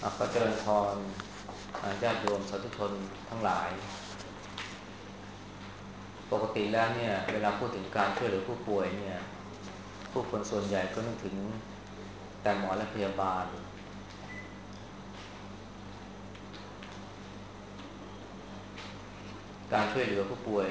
ก็เจริญพรญาติโยมสาธุชนทั้งหลายปกติแล้วเนี่ยเวลาพูดถึงการช่วยเหลือผู้ป่วยเนี่ยผู้คนส่วนใหญ่ก็นึกถึงแต่หมอและพยาบาลการช่วยเหลือผู้ป่วย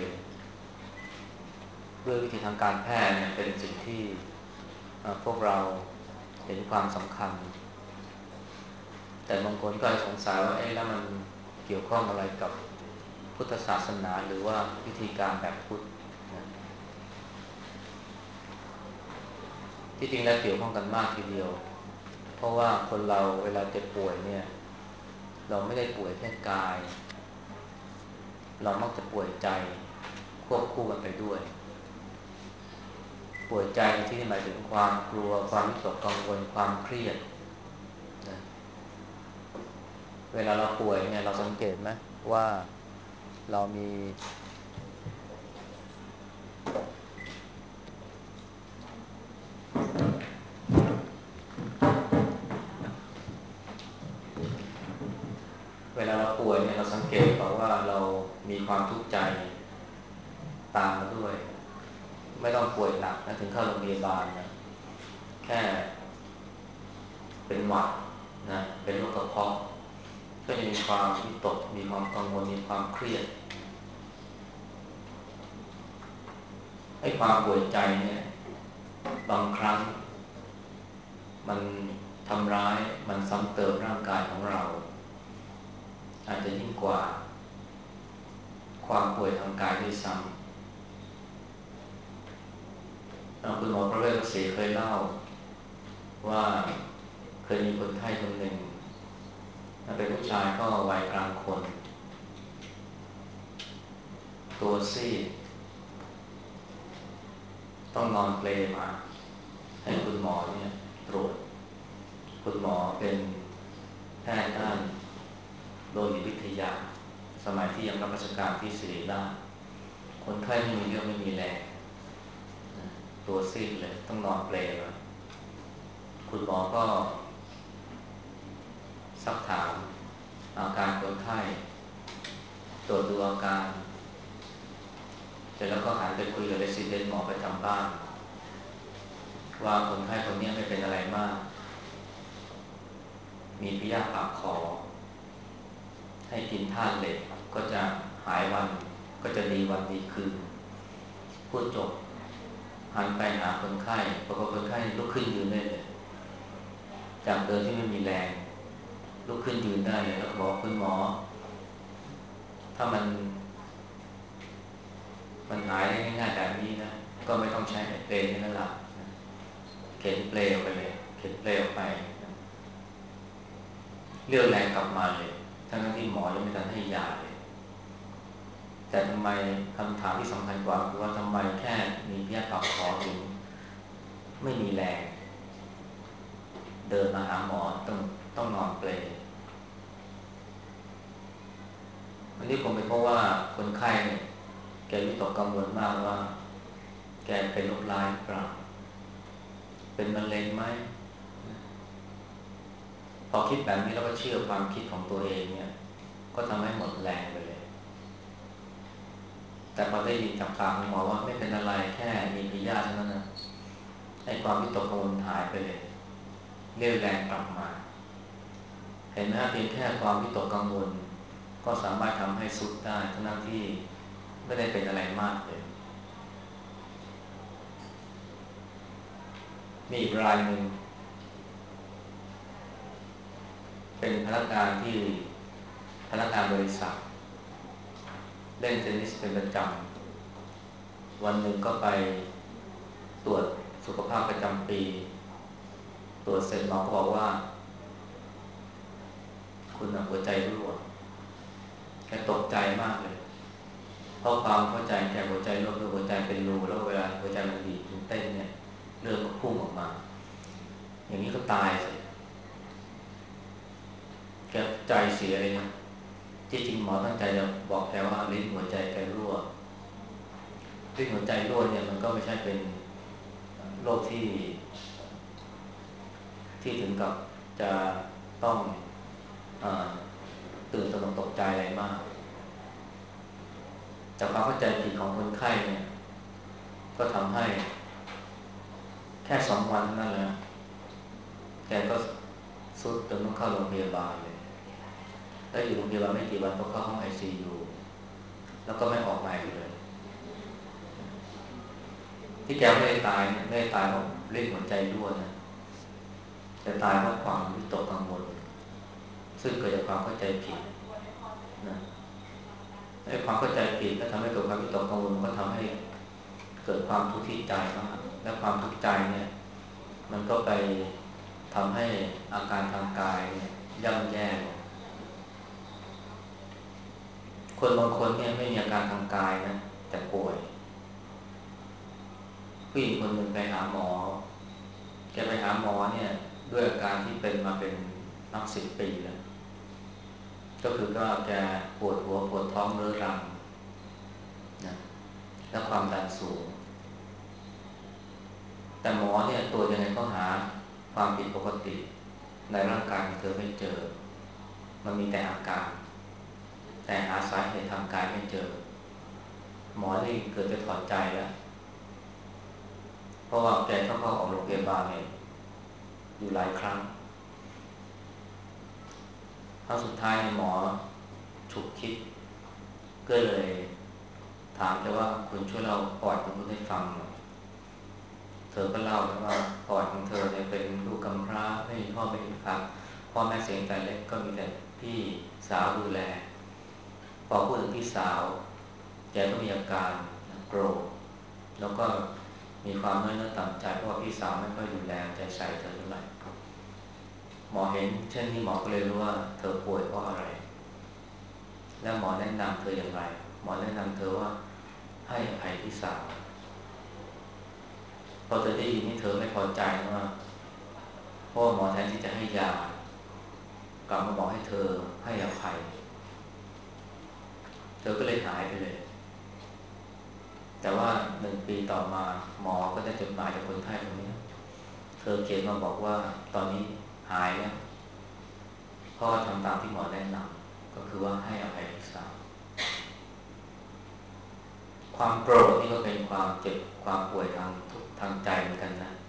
ด้วยวิธีทางการแพทย์เนี่ยเป็นสิ่งที่พวกเราเห็นความสำคัญแต่บางคนก็สงสัยว่าแล้วมันเกี่ยวข้องอะไรกับพุทธศาสนาหรือว่าวิธีการแบบพุทธนะที่จริงแล้วเกี่ยวข้องกันมากทีเดียวเพราะว่าคนเราเวลาเจ็บป่วยเนี่ยเราไม่ได้ป่วยแค่กายเรามักจะป่วยใจควบคู่กันไปด้วยป่วยใจในที่นี้หมายถึงความกลัวความวิตกกังวลความเครียดนะเวลาเราป่วยเนี่ยเราสังเกตไหมว่าเรามีเวลาเราป่วยเนี่ยเราสังเกตเปล่าว่าเรามีความทุกข์ใจตามมาด้วยไม่ต้องป่วยหนักนะถึงเข้าโรงพยาบาลนะแค่เป็นหวัดนะเป็นโรคกระเพาะก็จะมีความวิตกมีความกังวลมีความเครียดให้ความป่วยใจเนี่ยบางครั้งมันทำร้ายมันซ้ำเติมร่างกายของเราอาจจะยิ่งกว่าความป่วยทางกายด้วยซ้ำคุณหมอประเวศศรีเคยเล่าว่าเคยมีคนไข้คนหนึ่งเป็นผู้ชายก็วัยกลางคนตัวซีดต้องนอนเปลมาให้คุณหมอเนี่ยตรวจคุณหมอเป็นแพทย์ด้านโลหิตวิทยาสมัยที่ยังรับราชการที่ศิริราชคนไข้ไม่มีเรี่ยวไม่มีแรงตัวซีดเลยต้องนอนเปลมาคุณหมอก็ซักถามอาการคนไข้ตรวจดูอาการเสร็จแล้วก็หันไปคุยกับเรซิเดนต์หมอประจำบ้านว่าคนไข้คนนี้ไม่เป็นอะไรมากมีพยาธิปากคอให้กินธาตุเหล็กก็จะหายวันก็จะดีวันดีคืนพูดจบหันไปหาคนไข้ปรากฏคนไข้ลุกขึ้นยืนได้เลยจากเดิมที่ไม่มีแรงลุกขึ้นยืนได้เลยแล้วบอกคุณหมอถ้ามันหายได้ง่ายๆแบบนี้นะก็ไม่ต้องใช้เปลนี่แล้วล่ะเข็นเปลออกไปเลยเข็นเปลออกไปเรี่ยวแรงกลับมาเลยทั้งที่หมอยังไม่ทันให้ยาเลยแต่ทำไมคำถามที่สำคัญกว่าคือว่าทำไมแค่มีพยาธิปากคอถึงไม่มีแรงเดินมาหาหมอต้องนอนเปลอันนี้คงเป็นเพราะว่าคนไข้เนี่ยแกวิตกกังวลมากว่าแกเป็นโรคร้ายหรือเปล่าเป็นมะเร็งไหมพอคิดแบบนี้แล้วก็เชื่อความคิดของตัวเองเนี่ยก็ทำให้หมดแรงไปเลยแต่พอได้ยินจากปากของหมอว่าไม่เป็นอะไรแค่มีพยาธิเท่านั้นนะให้ความวิตกกังวลหายไปเลยเรี่ยวแรงกลับมาเห็นไหมเพียงแค่ความวิตกกังวลก็สามารถทำให้สุดได้ทั้งที่ไม่ได้เป็นอะไรมากเลยมีอีกรายหนึ่งเป็นพนักงานบริษัทเล่นเทนนิสเป็นประจำวันหนึ่งก็ไปตรวจสุขภาพประจำปีตรวจเสร็จหมอก็บอกว่าคุณหัวใจรั่วแกตกใจมากเลยเพราะความเข้าใจแกหัวใจรั่วคือหัวใจเป็นรูแล้วเวลาหัวใจมันบีบมันเต้นเนี่ยเลือดก็พุ่งออกมาอย่างนี้ก็ตายสิแกใจเสียเลยนะที่จริงหมอตั้งใจจะบอกแกว่าลิ้นหัวใจแกรั่วลิ้นหัวใจรั่วเนี่ยมันก็ไม่ใช่เป็นโรคที่ถึงกับจะต้องตื่นตระหนกตกใจอะไรมากจากความเข้าใจผิดของคนไข้เนี่ยก็ทำให้แค่2 วันเท่านั้นแหละแกก็ทรุดจนต้องเข้าโรงพยาบาลเลยแล้วอยู่โรงพยาบาลไม่กี่วันก็เข้าห้อง ICU แล้วก็ไม่ออกมาอีกเลยที่แกไม่ได้ตายเนี่ยไม่ได้ตายเพราะเล่นหัวใจรั่วนะแต่ตายเพราะความวิตกกังวลซึ่งเกิดจากความเข้าใจผิดนะไอ้ความเข้าใจผิดแล้วทำให้เกิดความวิตกกังวลมันก็ทำให้เกิดความทุกข์ที่ใจมากและความทุกข์ใจเนี่ยมันก็ไปทำให้อาการทางกายเนี่ยย่ำแย่ลงคนบางคนเนี่ยไม่มีอาการทางกายนะแต่ป่วยผู้หญิงคนหนึ่งไปหาหมอแกไปหาหมอเนี่ยด้วยอาการที่เป็นมาเป็นนับ10 ปีแล้วก็คือก็แกปวดหัวปวดท้องเรื้อรังนะและความดันสูงแต่หมอเนี่ยตรวจยังไงก็หาความผิดปกติในร่างกายของเธอไม่เจอมันมีแต่อาการแต่หาสาเหตุทางกายไม่เจอหมอที่เกิดจะถอดใจแล้วเพราะว่าแกเข้าออกโรงพยาบาลเนี่ยอยู่หลายครั้งครั้งสุดท้ายหมอฉุกคิดก็เลยถามแกว่าคุณช่วยเล่าปอดของคุณให้ฟังหน่อยเธอก็เล่าว่าปอดของเธอเนี่ยเป็นลูกกำพร้าไม่มีพ่อไม่มีครับพ่อแม่เสียแต่เล็กก็มีแต่พี่สาวดูแลพอพูดถึงพี่สาวแกก็มีอาการโกรธแล้วก็มีความน้อยเนื้อต่ำใจเพราะว่าพี่สาวไม่ค่อยดูแลใจใส่เธอเท่าไหร่หมอเห็นเช่นนี้หมอก็เลยรู้ว่าเธอป่วยเพราะอะไรแล้วหมอแนะนำเธออย่างไรหมอแนะนำเธอว่าให้อภัยพี่สาวพอเธอได้ยินนี่เธอไม่พอใจว่าเพราะหมอแทนที่จะให้ยากลับมาบอกให้เธอให้อภัยเธอก็เลยหายไปเลยแต่ว่า1 ปีต่อมาหมอก็ได้จดหมายจากคนไข้คนนี้เธอเขียนมาบอกว่าตอนนี้หายแล้วเพราะว่าทำตามที่หมอแนะนำก็คือว่าให้อภัยพี่สาวความโกรธนี่ก็เป็นความเจ็บความป่วยทางทุกทางใจเหมือนกันนะ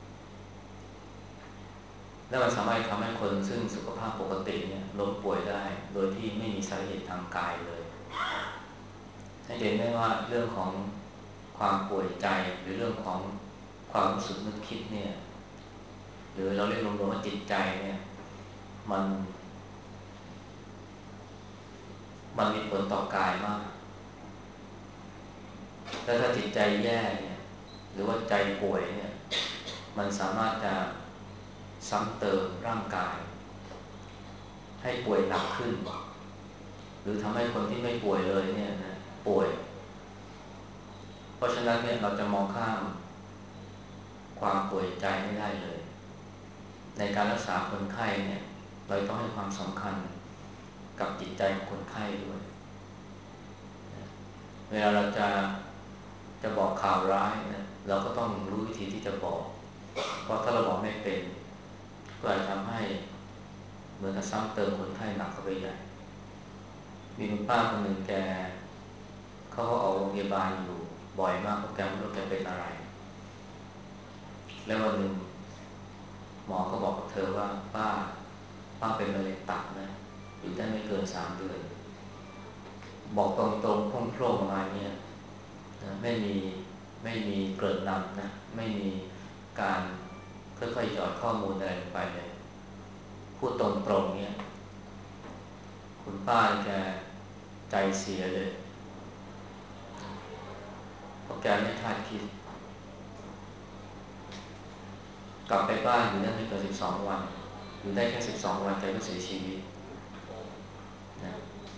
แล้วมันสามารถทำให้คนซึ่งสุขภาพปกติเนี่ยล้มป่วยได้โดยที่ไม่มีสาเหตุทางกายเลยให้เห็นได้ว่าเรื่องของความป่วยใจหรือเรื่องของความรู้สึกนึกคิดเนี่ยหรือเราเรียกรวมๆว่าจิตใจเนี่ยมันมันมีผลต่อกายมากแล้วถ้าจิตใจแย่เนี่ยหรือว่าใจป่วยเนี่ยมันสามารถจะซ้ำเติมร่างกายให้ป่วยหนักขึ้นหรือทำให้คนที่ไม่ป่วยเลยเนี่ยนะป่วยเพราะฉะนั้นเนี่ยเราจะมองข้ามความป่วยใจไม่ได้เลยในการรักษาคนไข้เนี่ยเราต้องให้ความสำคัญกับจิตใจของคนไข้ด้วยเวลาเราจะบอกข่าวร้ายนะเราก็ต้องรู้วิธีที่จะบอกเพราะถ้าเราบอกไม่เป็นก็อาจทำให้เหมือนกับซ้ำเติมคนไข้หนักเข้าไปใหญ่มีคุณป้าคนหนึ่งแกเขาก็ออกโรงพยาบาลอยู่บ่อยมากเพราะแกไม่รู้แกเป็นอะไรแล้ววันหนึ่งหมอก็บอกกับเธอว่าป้าเป็นมะเร็งตับนะอยู่ได้ไม่เกิน3 เดือนบอกตรงๆโพร่งๆประมาณนี้นะไม่มีเกริ่นนำนะไม่มีการค่อยๆหยอดข้อมูลอะไรลงไปเลยพูดตรงๆเนี่ยคุณป้าแกใจเสียเลยเพราะแกไม่คาดคิดกลับไปบ้านอยู่ได้ไม่เกิน12 วันอยู่ได้แค่12 วันแกก็เสียชีวิตนะ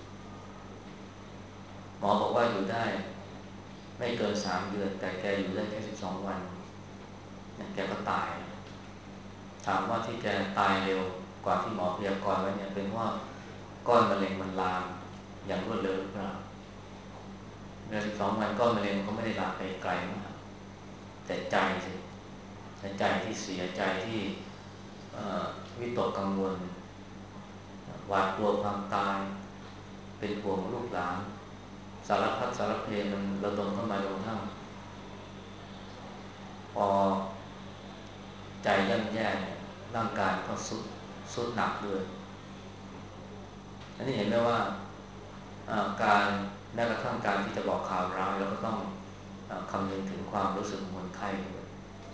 หมอบอกว่าอยู่ได้ไม่เกิน3 เดือนแต่แกอยู่ได้แค่12 วันนะแกก็ตายถามว่าที่แกตายเร็วกว่าที่หมอพยากรณ์ไว้เนี่ยเป็นเพราะว่าก้อนมะเร็งมันลามอย่างรวดเร็วหรือเปล่าใน12 วันก้อนมะเร็งก็ไม่ได้ลามไปไกลมากแต่ใจสิใจที่เสียใจที่วิตกกังวลหวาดกลัวความตายเป็นห่วงลูกหลานสารพัดสารเพมันระดมเข้ามาจนกระทั่งพอใจย่ำแย่เนี่ยร่างกายก็สุดหนักด้วยอันนี้เห็นไหมว่าการแม้กระทั่งการที่จะบอกข่าวร้ายเราก็ต้องคำนึงถึงความรู้สึกของคนไข้ด้วย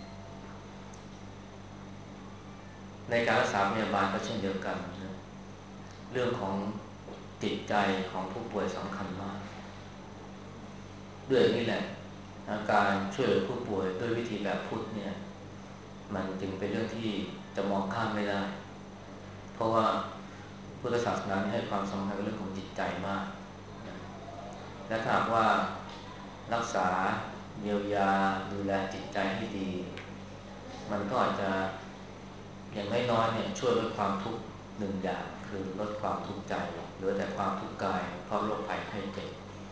ในการรักษาพยาบาลก็เช่นเดียวกันนะเรื่องของจิตใจของผู้ป่วยสำคัญมากด้วยนี่แหละการช่วยเหลือผู้ป่วยด้วยวิธีแบบพุทธเนี่ยมันจึงเป็นเรื่องที่จะมองข้ามไม่ได้เพราะว่าพุทธศาสนาให้ความสำคัญกับเรื่องของจิตใจมากและถ้าหากว่ารักษาเยียวยาดูแลจิตใจให้ดีมันก็อาจจะอย่างน้อยๆเนี่ยช่วยลดความทุกข์หนึ่งอย่างคือลดความทุกข์ใจหรือแต่ความทุกข์กายเพราะโรคภัยไข้เจ็บ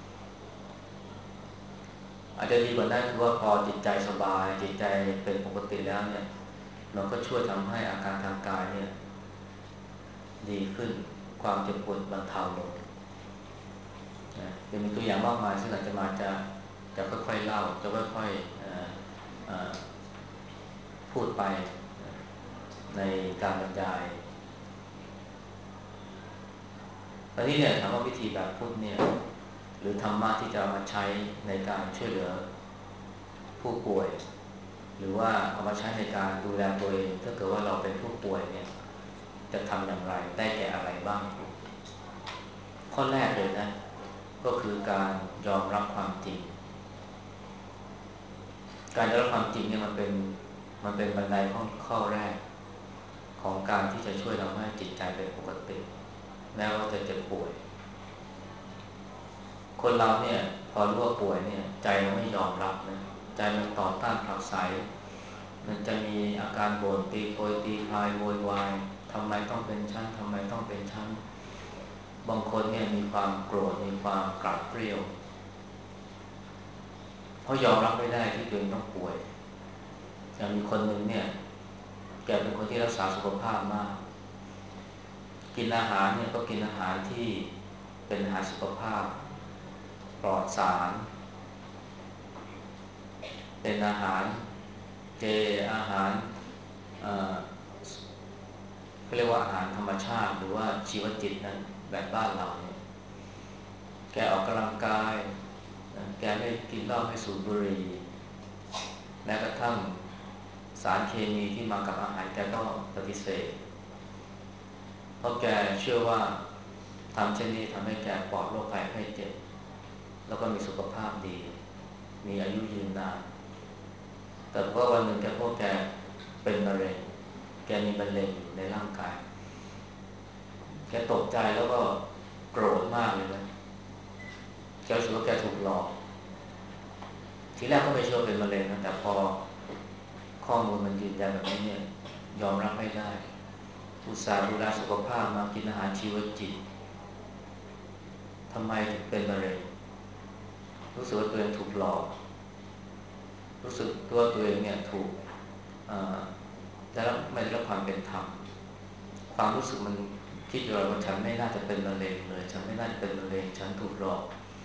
อาจจะดีกว่านั้นคือว่าพอจิตใจสบายจิตใจเป็นปกติแล้วเนี่ยมันก็ช่วยทำให้อาการทางกายเนี่ยดีขึ้นความเจ็บปวดบรรเทาลงจะมีตัวอย่างมากมายซึ่งอาจจะมาจะค่อยๆเล่าจะค่อยๆพูดไปในการบรรยายตอนนี้เนี่ยถามว่าวิธีแบบพุทธเนี่ยหรือธรรมะที่จะเอามาใช้ในการช่วยเหลือผู้ป่วยหรือว่าเอามาใช้ในการดูแลตัวเองถ้าเกิดว่าเราเป็นผู้ป่วยเนี่ยจะทำอย่างไรได้แก่อะไรบ้างข้อแรกเลยนะก็คือการยอมรับความจริงการยอมรับความจริงเนี่ยมันเป็นบันไดข้อแรกของการที่จะช่วยทำให้จิตใจเป็นปกติแม้ว่าจะเจ็บป่วยคนเราเนี่ยพอรู้ว่าป่วยเนี่ยใจมันไม่ยอมรับนะใจมันต่อต้านผลักไสมันจะมีอาการบ่นตีโพยตีพายโวยวายทำไมต้องเป็นฉันทำไมต้องเป็นฉันบางคนเนี่ยมีความโกรธมีความกลัดเกลียวเพราะยอมรับไม่ได้ที่ตัวเองต้องป่วยอย่างมีคนหนึ่งเนี่ยแกเป็นคนที่รักษาสุขภาพมากกินอาหารเนี่ยก็กินอาหารที่เป็นอาหารสุขภาพปลอดสารเป็นอาหารเจอาหารเอ่อเขาเรียกว่าอาหารธรรมชาติหรือว่าชีวจิตนั้นแบบบ้านเราเนี่ยแกออกกำลังกายแกไม่กินเหล้าไม่สูบบุหรี่แม้กระทั่งสารเคมีที่มากับอาหารแกก็ปฏิเสธเพราะแกเชื่อว่าทำเช่นนี้ทำให้แกปลอดโรคภัยไข้เจ็บแล้วก็มีสุขภาพดีมีอายุยืนนานแต่ว่าวันหนึ่งแกพบแกเป็นมะเร็งแกมีมะเร็งอยู่ในร่างกายแกตกใจแล้วก็โกรธมากเลยนะแกรู้สึกว่าแกถูกหลอกทีแรกก็ไม่เชื่อเป็นมะเร็งนะแต่พอข้อมูลมันยืนยันแบบนี้เนี่ยยอมรับไม่ได้อุตส่าห์ดูแลสุขภาพมากินอาหารชีวจิตทำไมถึงเป็นมะเร็งรู้สึกว่าตัวเองถูกหลอกรู้สึกตัวเองเนี่ยถูกไม่ได้รับความเป็นธรรมความรู้สึกมันคิดอยู่ว่าฉันไม่น่าจะเป็นมะเร็งเลยฉันไม่น่าจะเป็นมะเร็งฉันถูกหลอก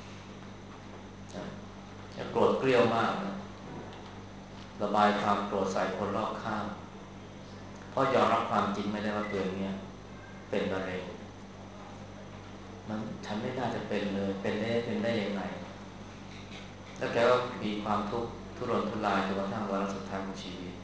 จะโกรธเกรี้ยวมากนะระบายความโกรธใส่คนรอบข้างเพราะยอมรับความจริงไม่ได้ว่าตัวเองเนี่ยเป็นมะเร็งฉันไม่น่าจะเป็นเลยเป็นได้ยังไงแล้วแกก็มีความทุกข์ทุรนทุรายจนกระทั่งวาระสุดท้ายของชีวิต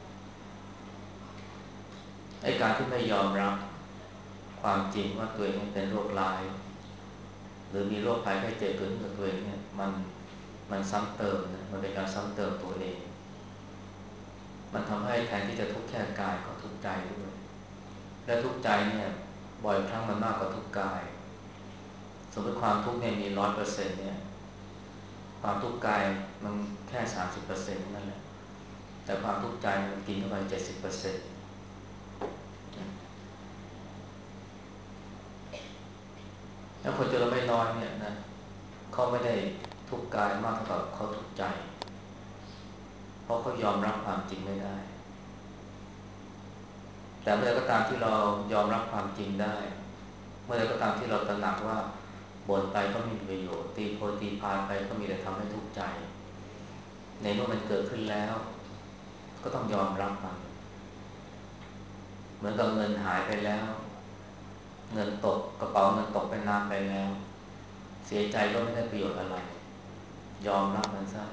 ไอ้การที่ไม่ยอมรับความจริงว่าตัวเองเป็นโรคร้ายหรือมีโรคภัยไข้เจ็บเกิดขึ้นกับตัวเองเนี่ยมันซ้ำเติมนะมันเป็นการซ้ำเติมตัวเองมันทำให้แทนที่จะทุกข์แค่กายก็ทุกข์ใจด้วยและทุกข์ใจเนี่ยบ่อยครั้งมันมากกว่าทุกข์กายสมมติความทุกข์เนี่ยมี100%เนี่ยความทุกข์กายมันแค่30%นั่นแหละแต่ความทุกข์ใจมันกินเข้าไป70%แล้วคนเจอเราไม่น้อยเนี่ยนะเขาไม่ได้ทุกข์กายมากเท่ากับเขาทุกข์ใจเพราะเขายอมรับความจริงไม่ได้แต่เมื่อไรก็ตามที่เรายอมรับความจริงได้เมื่อใดก็ตามที่เราตระหนักว่าบ่นไปก็ไม่มีประโยชน์ตีโพยตีพายไปก็มีแต่ทำให้ทุกข์ใจในเมื่อมันเกิดขึ้นแล้วก็ต้องยอมรับมันเหมือนกับเงินหายไปแล้วเงินตกกระเป๋าเงินตกเป็นน้ำไปแล้วเสียใจก็ไม่ได้ประโยชน์อะไรยอมรับมันซะ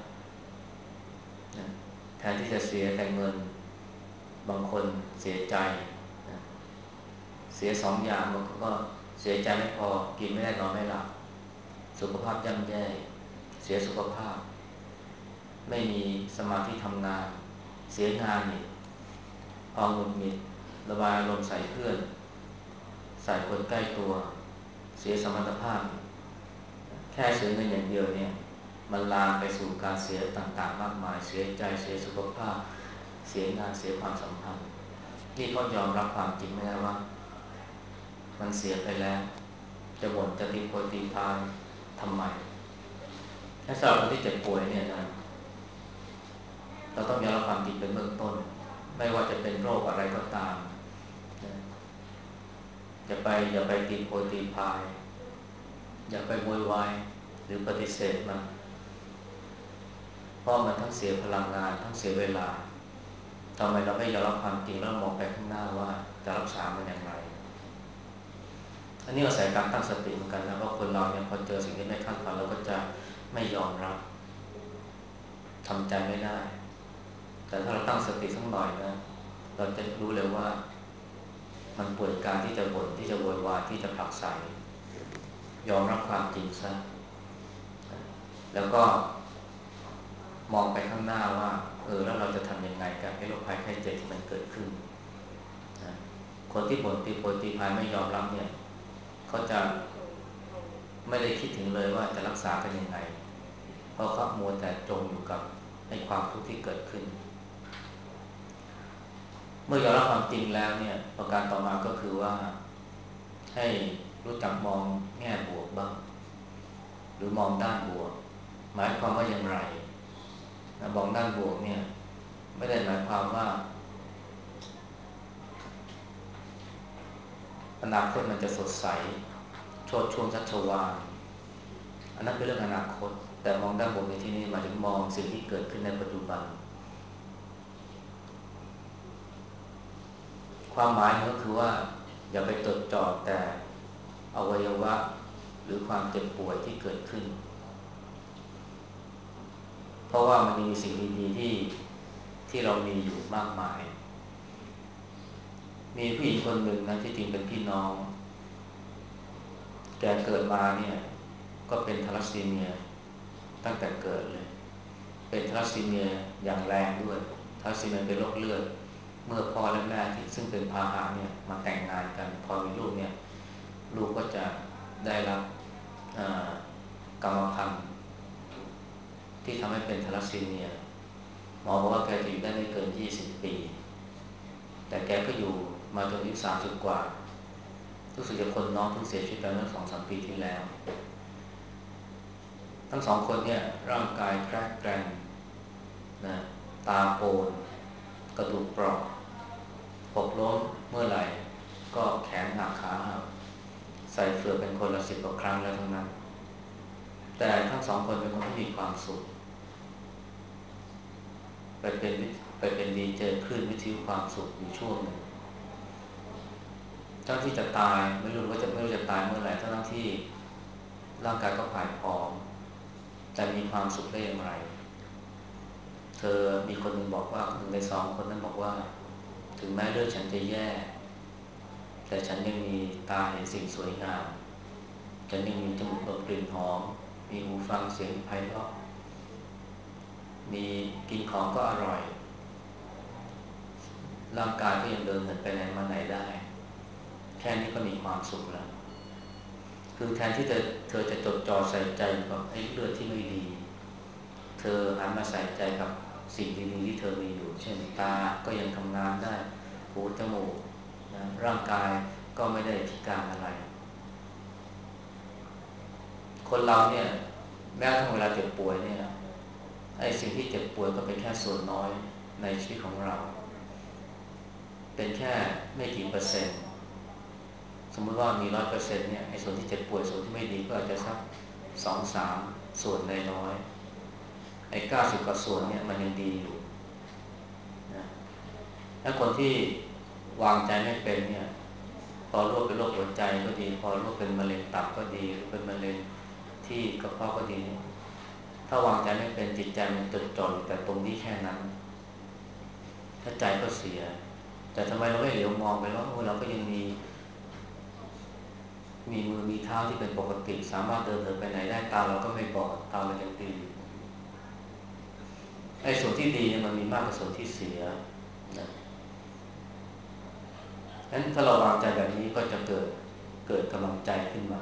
แทนที่จะเสียแต่เงินบางคนเสียใจเสียสองอย่างมันก็เสียใจไม่พอกินไม่ได้นอนไม่หลับสุขภาพย่ำแย่เสียสุขภาพไม่มีสมาธิทำงานเสียงานอีกพอหงุดหงิดระบายอารมณ์ใส่เพื่อนใส่คนใกล้ตัวเสียสมรรถภาพแค่เสียเงินอย่างเดียวเนี่ยมันลามไปสู่การเสียต่างๆมากมายเสียใจเสียสุขภาพเสียงานเสียความสัมพันธ์นี่เขายอมรับความจริงไม่ได้ว่ามันเสียไปแล้วจะบ่นจะตีโพยตีพายทำไมถ้าสำหรับคนที่เจ็บป่วยเนี่ยนะเราต้องยอมรับความจริงเป็นเบื้องต้นไม่ว่าจะเป็นโรคอะไรก็ตามอย่าไปตีโพยตีพายอย่าไปโวยวายหรือปฏิเสธมันเพราะมันทั้งเสียพลังงานทั้งเสียเวลาทำไมเราไม่ยอมรับความจริงแล้วมองไปข้างหน้าว่าจะรักษามันอย่างไรอันนี้อาศัยการตั้งสติเหมือนกันนะว่าคนเราเนี่ยพอเจอสิ่งที่ไม่คาดฝันเราก็จะไม่ยอมรับทำใจไม่ได้แต่ถ้าเราตั้งสติสักหน่อยนะเราจะรู้เลยว่ามันป่วยการที่จะบ่นที่จะโวยวายที่จะผลักไสยอมรับความจริงซะแล้วก็มองไปข้างหน้าว่าแล้วเราจะทำยังไงกับไอ้โรคภัยไข้เจ็บที่มันเกิดขึ้นนะคนที่บ่นตีโพยตีพายไม่ยอมรับเนี่ยเขาจะไม่ได้คิดถึงเลยว่าจะรักษากันยังไงเพราะเขามัวแต่จมอยู่กับไอ้ความทุกข์ที่เกิดขึ้นเมื่อยอมรับความจริงแล้วเนี่ยประการต่อมาก็คือว่าให้รู้จักมองแง่บวกบ้างหรือมองด้านบวกหมายความว่าอย่างไรมองด้านบวกเนี่ยไม่ได้หมายความว่าอนาคตมันจะสดใสโชติช่วงชัชวาลอันนั้นเป็นเรื่องอนาคตแต่มองด้านบวกในที่นี้หมายถึงมองสิ่งที่เกิดขึ้นในปัจจุบันความหมายก็คือว่าอย่าไปจดจ่อแต่อวัยวะหรือความเจ็บป่วยที่เกิดขึ้นเพราะว่ามันมีสิ่งดีๆที่เรามีอยู่มากมายมีผู้หญิงคนหนึ่งนะที่จริงเป็นพี่น้องแกเกิดมาเนี่ยก็เป็นทาลัสซีเมียตั้งแต่เกิดเลยเป็นทาลัสซีเมียอย่างแรงด้วยทาลัสซีเมียเป็นโรคเลือดเมื่อพ่อและแม่ที่ซึ่งเป็นพาหะเนี่ยมาแต่งงานกันพอมีลูกเนี่ยลูกก็จะได้รับกรรมพันธุ์ที่ทำให้เป็นทาลัสซีเมียหมอบอกว่าแกจะอยู่ได้ไม่เกิน20 ปีแต่แกก็อยู่มาจนอายุ30 กว่ารู้สึกจะคนน้องเพิ่งเสียชีวิตไปเมื่อ2-3 ปีที่แล้วทั้งสองคนเนี่ยร่างกายแกร่งแกร่งนะตาโปนกระดูกเปราะหกล้มเมื่อไหร่ก็แขนหักขาหักใส่เฟือกเป็นคนละ10 กว่าครั้งแล้วทั้งนั้นแต่ทั้งสองคนเป็นคนที่มีความสุขไปเป็นดีเจคลื่นวิทยุความสุขอยู่ช่วงหนึ่งเจ้าที่จะตายไม่รู้จะตายเมื่อไหร่ทั้งที่ร่างกายก็ผายผอมแต่มีความสุขได้อย่างไรเธอมีคนหนึ่งบอกว่า1 ใน 2คนนั้นบอกว่าถึงแม้เลือดฉันจะแย่แต่ฉันยังมีตาเห็นสิ่งสวยงามฉันยังมีจมูกดมกลิ่นหอมมีหูฟังเสียงไพเราะมีกินของก็อร่อยร่างกายก็ยังเดินเหินไปไหนมาไหนได้แค่นี้ก็มีความสุขแล้วคือแทนที่เธอจะจดจ่อใส่ใจกับไอ้เลือดที่ไม่ดีเธอหันมาใส่ใจกับสิ่งดีๆที่เธอมีอยู่เช่นตาก็ยังทำงานได้หูจมูกนะร่างกายก็ไม่ได้พิการอะไรคนเราเนี่ยแม้ทั้งเวลาเจ็บป่วยเนี่ยไอ้สิ่งที่เจ็บป่วยก็เป็นแค่ส่วนน้อยในชีวิตของเราเป็นแค่ไม่กี่เปอร์เซ็นต์สมมติว่ามี100%เนี่ยไอ้ส่วนที่เจ็บป่วยส่วนที่ไม่ดีก็อาจจะสัก2-3ส่วนน้อยๆไอ้90กว่าส่วนเนี่ยมันยังดีอยู่นะถ้าคนที่วางใจไม่เป็นเนี่ยพอโรคเป็นโรคหัวใจก็ดีพอโรคเป็นมะเร็งตับก็ดีหรือเป็นมะเร็งที่กระเพาะก็ดีถ้าวางใจไม่เป็นจิตใจมันจดจ่ออยู่แต่ตรงนี้แค่นั้นถ้าใจก็เสียแต่ทำไมเราไม่เหลียวมองไปว่าเราก็ยังมีมือมีเท้าที่เป็นปกติสามารถเดินไปไหนได้ตาเราก็ไม่บอดตาเรายังดีไอ้ส่วนที่ดีเนี่ยมันมีมากกว่าส่วนที่เสียนะงั้นถ้าเราวางใจแบบนี้ก็จะเกิดกำลังใจขึ้นมา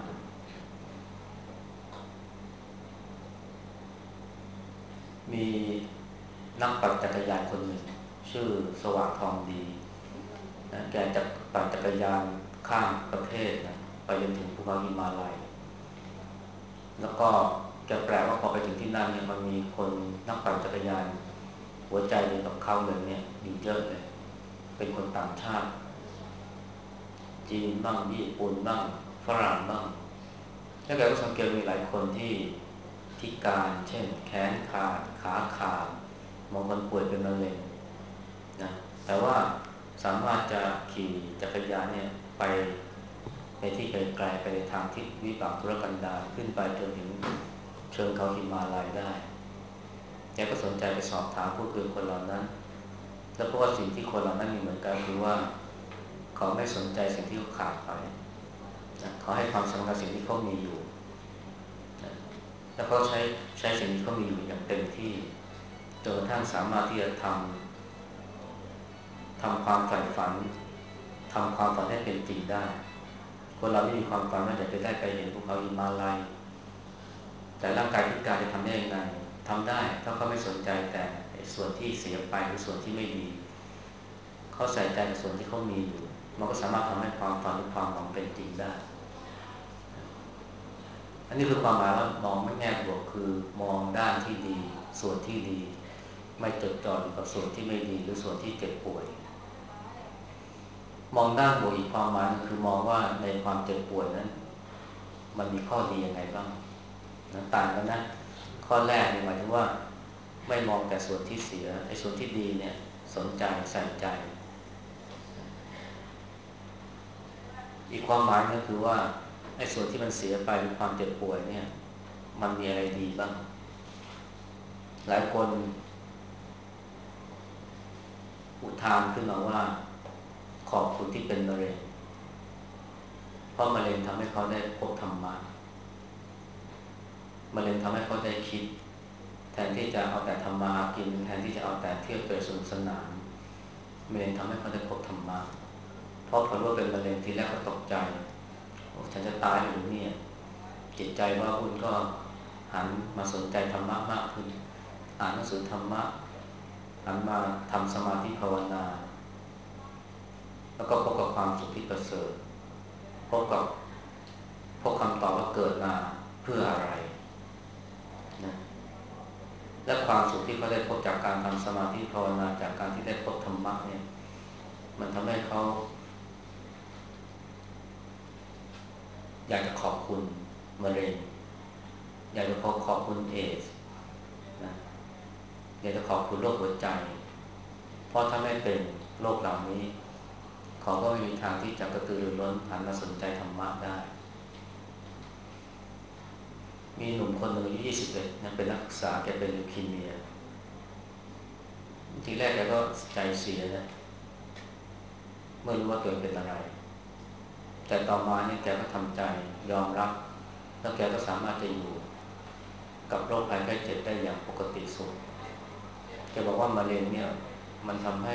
มีนักปั่นจักรยานคนหนึ่งชื่อสว่างทองดีนะแกจะปั่นจักรยานข้ามประเทศนะไปจนถึงภูเขาหิมาลัยแล้วก็จะแปลว่าพอไปถึงที่นั่นเนี่ยมันมีคนนักปั่นจักรยานหัวใจเดียวกับเขาเลยเนี่ยอยู่เยอะเลยเป็นคนต่างชาติจีนบ้างญี่ปุ่นบ้างฝรั่งบ้างถ้าเกิดว่าสังเกตมีหลายคนที่พิการเช่นแขนขาดขาขาดบางคนป่วยเป็นมะเร็งนะแต่ว่าสามารถจะขี่จักรยานเนี่ยไปในที่ไกลๆไปในทางทิศวิบากทุรกันดารขึ้นไปจนถึงเชิงเขาหิมาลัยได้แกก็สนใจไปสอบถามพูดคุยกับคนเหล่านั้นแล้วเพราะว่าสิ่งที่คนเหล่านั้นมีเหมือนกันคือว่าเขาไม่สนใจสิ่งที่เขาขาดไปนะเขาให้ความสำคัญสิ่งที่เขามีอยู่นะแล้วก็ใช้สิ่งที่เขามีอยู่อย่างเต็มที่จนกระทั่งสามารถที่จะทำความใฝ่ฝันทำความฝันให้เป็นจริงได้คนเราไม่มีความฝันว่าอยากจะได้ไปเห็นภูเขาหิมาลัยแต่ร่างกายพิการจะทำได้ยังไงทำได้ถ้าเขาไม่สนใจแต่ส่วนที่เสียไปหรือส่วนที่ไม่ดีเขาใส่ใจในส่วนที่เขามีอยู่มันก็สามารถทำให้ความฝันหรือความหวังเป็นจริงได้อันนี้คือความหมายว่ามองไม่แง่บวกคือมองด้านที่ดีส่วนที่ดีไม่จดจ่ออยู่กับส่วนที่ไม่ดีหรือส่วนที่เจ็บป่วยมองด้านบวกอีกความหมายคือมองว่าในความเจ็บป่วยนั้นมันมีข้อดียังไงบ้างนะต่างกันนะข้อแรกเนี่ยหมายถึงว่าไม่มองแต่ส่วนที่เสียไอ้ส่วนที่ดีเนี่ยสนใจใส่ใจอีกความหมายก็คือว่าไอ้ส่วนที่มันเสียไปหรือความเจ็บป่วยเนี่ยมันมีอะไรดีบ้างหลายคนอุทานขึ้นมาว่าขอบคุณที่เป็นมะเร็งเพราะมะเร็งทำให้เขาได้พบธรรมะมะเร็งทำให้เขาได้คิดแทนที่จะเอาแต่ทำมาหากินแทนที่จะเอาแต่เที่ยวเตะสนุกสนานมะเร็งทำให้เขาได้พบธรรมะเพราะพอรู้ว่าเป็นมะเร็งทีแรกก็ตกใจโอ้ฉันจะตายหรือเนี่ยจิตใจว่าวุ่นก็หันมาสนใจธรรมะมากขึ้นอ่านหนังสือธรรมะหันมาทำสมาธิภาวนาแล้วก็พบกับความสุขที่ประเสริฐพบคำตอบว่าเกิดมาเพื่ออะไรนะและความสุขที่เขาได้พบจากการทำสมาธิภาวนาจากการที่ได้พบธรรมะเนี่ยมันทำให้เขาอยากจะขอบคุณมะเร็งอยากจะขอบคุณเอดส์นะอยากจะขอบคุณโรคหัวใจเพราะถ้าไม่เป็นโรคเหล่านี้เขาก็ไม่มีทางที่จะกระตือรือร้นหันมาสนใจธรรมะได้มีหนุ่มคนหนึ่งอายุ21นะเป็นนักศึกษาแกเป็นลิวคีเมียทีแรกแกก็ใจเสียนะเมื่อรู้ว่าตัวเองเป็นอะไรแต่ต่อมาเนี่ยแกก็ทำใจยอมรับแล้วแกก็สามารถจะอยู่กับโรคภัยไข้เจ็บได้อย่างปกติสุขแกบอกว่ามะเร็งเนี่ยมันทำให้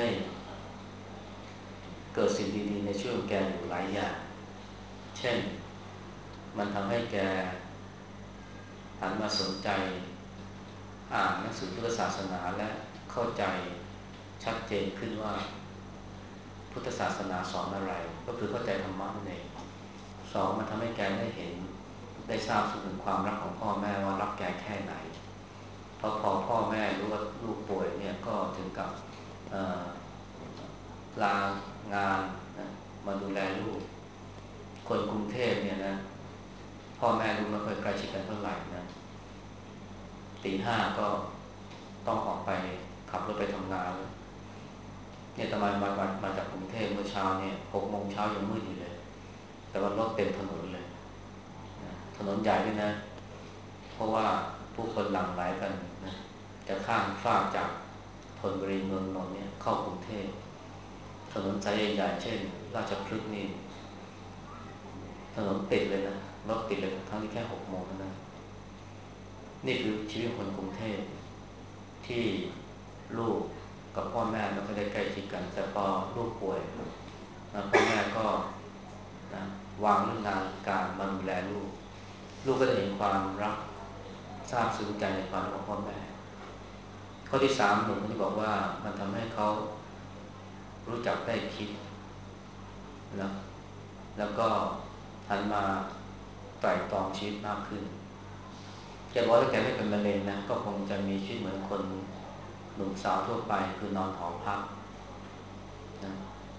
เกิดสิ่งดีๆในชีวิตของแกอยู่หลายอย่างเช่นมันทำให้แกหันมาสนใจอ่านหนังสือพุทธศาสนาและเข้าใจชัดเจนขึ้นว่าพุทธศาสนาสอนอะไรก็คือเข้าใจธรรมะนั่นเองสองมันทำให้แกได้เห็นได้ทราบถึงความรักของพ่อแม่ว่ารักแกแค่ไหนพอพ่อแม่รู้ว่าลูกป่วยเนี่ยก็ถึงกับลางานนะมาดูแลลูกคนกรุงเทพเนี่ยนะพ่อแม่ลูกไม่ค่อยใกล้ชิดกันเท่าไหร่นะตี 5ก็ต้องออกไปขับรถไปทำงานเนี่ยตะมาจากกรุงเทพเมื่อเช้าเนี่ย6 โมงเช้ายังมืดอยู่เลยแต่ว่ารถเต็มถนนเลยนะถนนใหญ่ด้วยนะเพราะว่าผู้คนหลั่งไหลกันนะจะข้ามฟากจากธนบุรีเมืองนนท์เนี่ยเข้ากรุงเทพถนนสายใหญ่ๆเช่นราชพฤกษ์นี่ถนนติดเลยนะรถติดเลยทั้งที่แค่6 โมงนะนี่คือชีวิตคนกรุงเทพที่ลูกกับพ่อแม่ไม่ค่อยได้ใกล้ชิดกันแต่พอลูกป่วยนะพ่อแม่ก็นะวางเรื่องงานการมาดูแลลูกลูกก็จะเห็นความรักซาบซึ้งใจในความรักของพ่อแม่ข้อที่3หนุ่มคนที่บอกว่ามันทำให้เขารู้จักได้คิดนะแล้วก็หันมาไตร่ตรองชีวิตมากขึ้นแกบอกว่าถ้าแกไม่เป็นมะเร็งนะก็คงจะมีชีวิตเหมือนคนหนุ่มสาวทั่วไปคือนอนหอพักนะ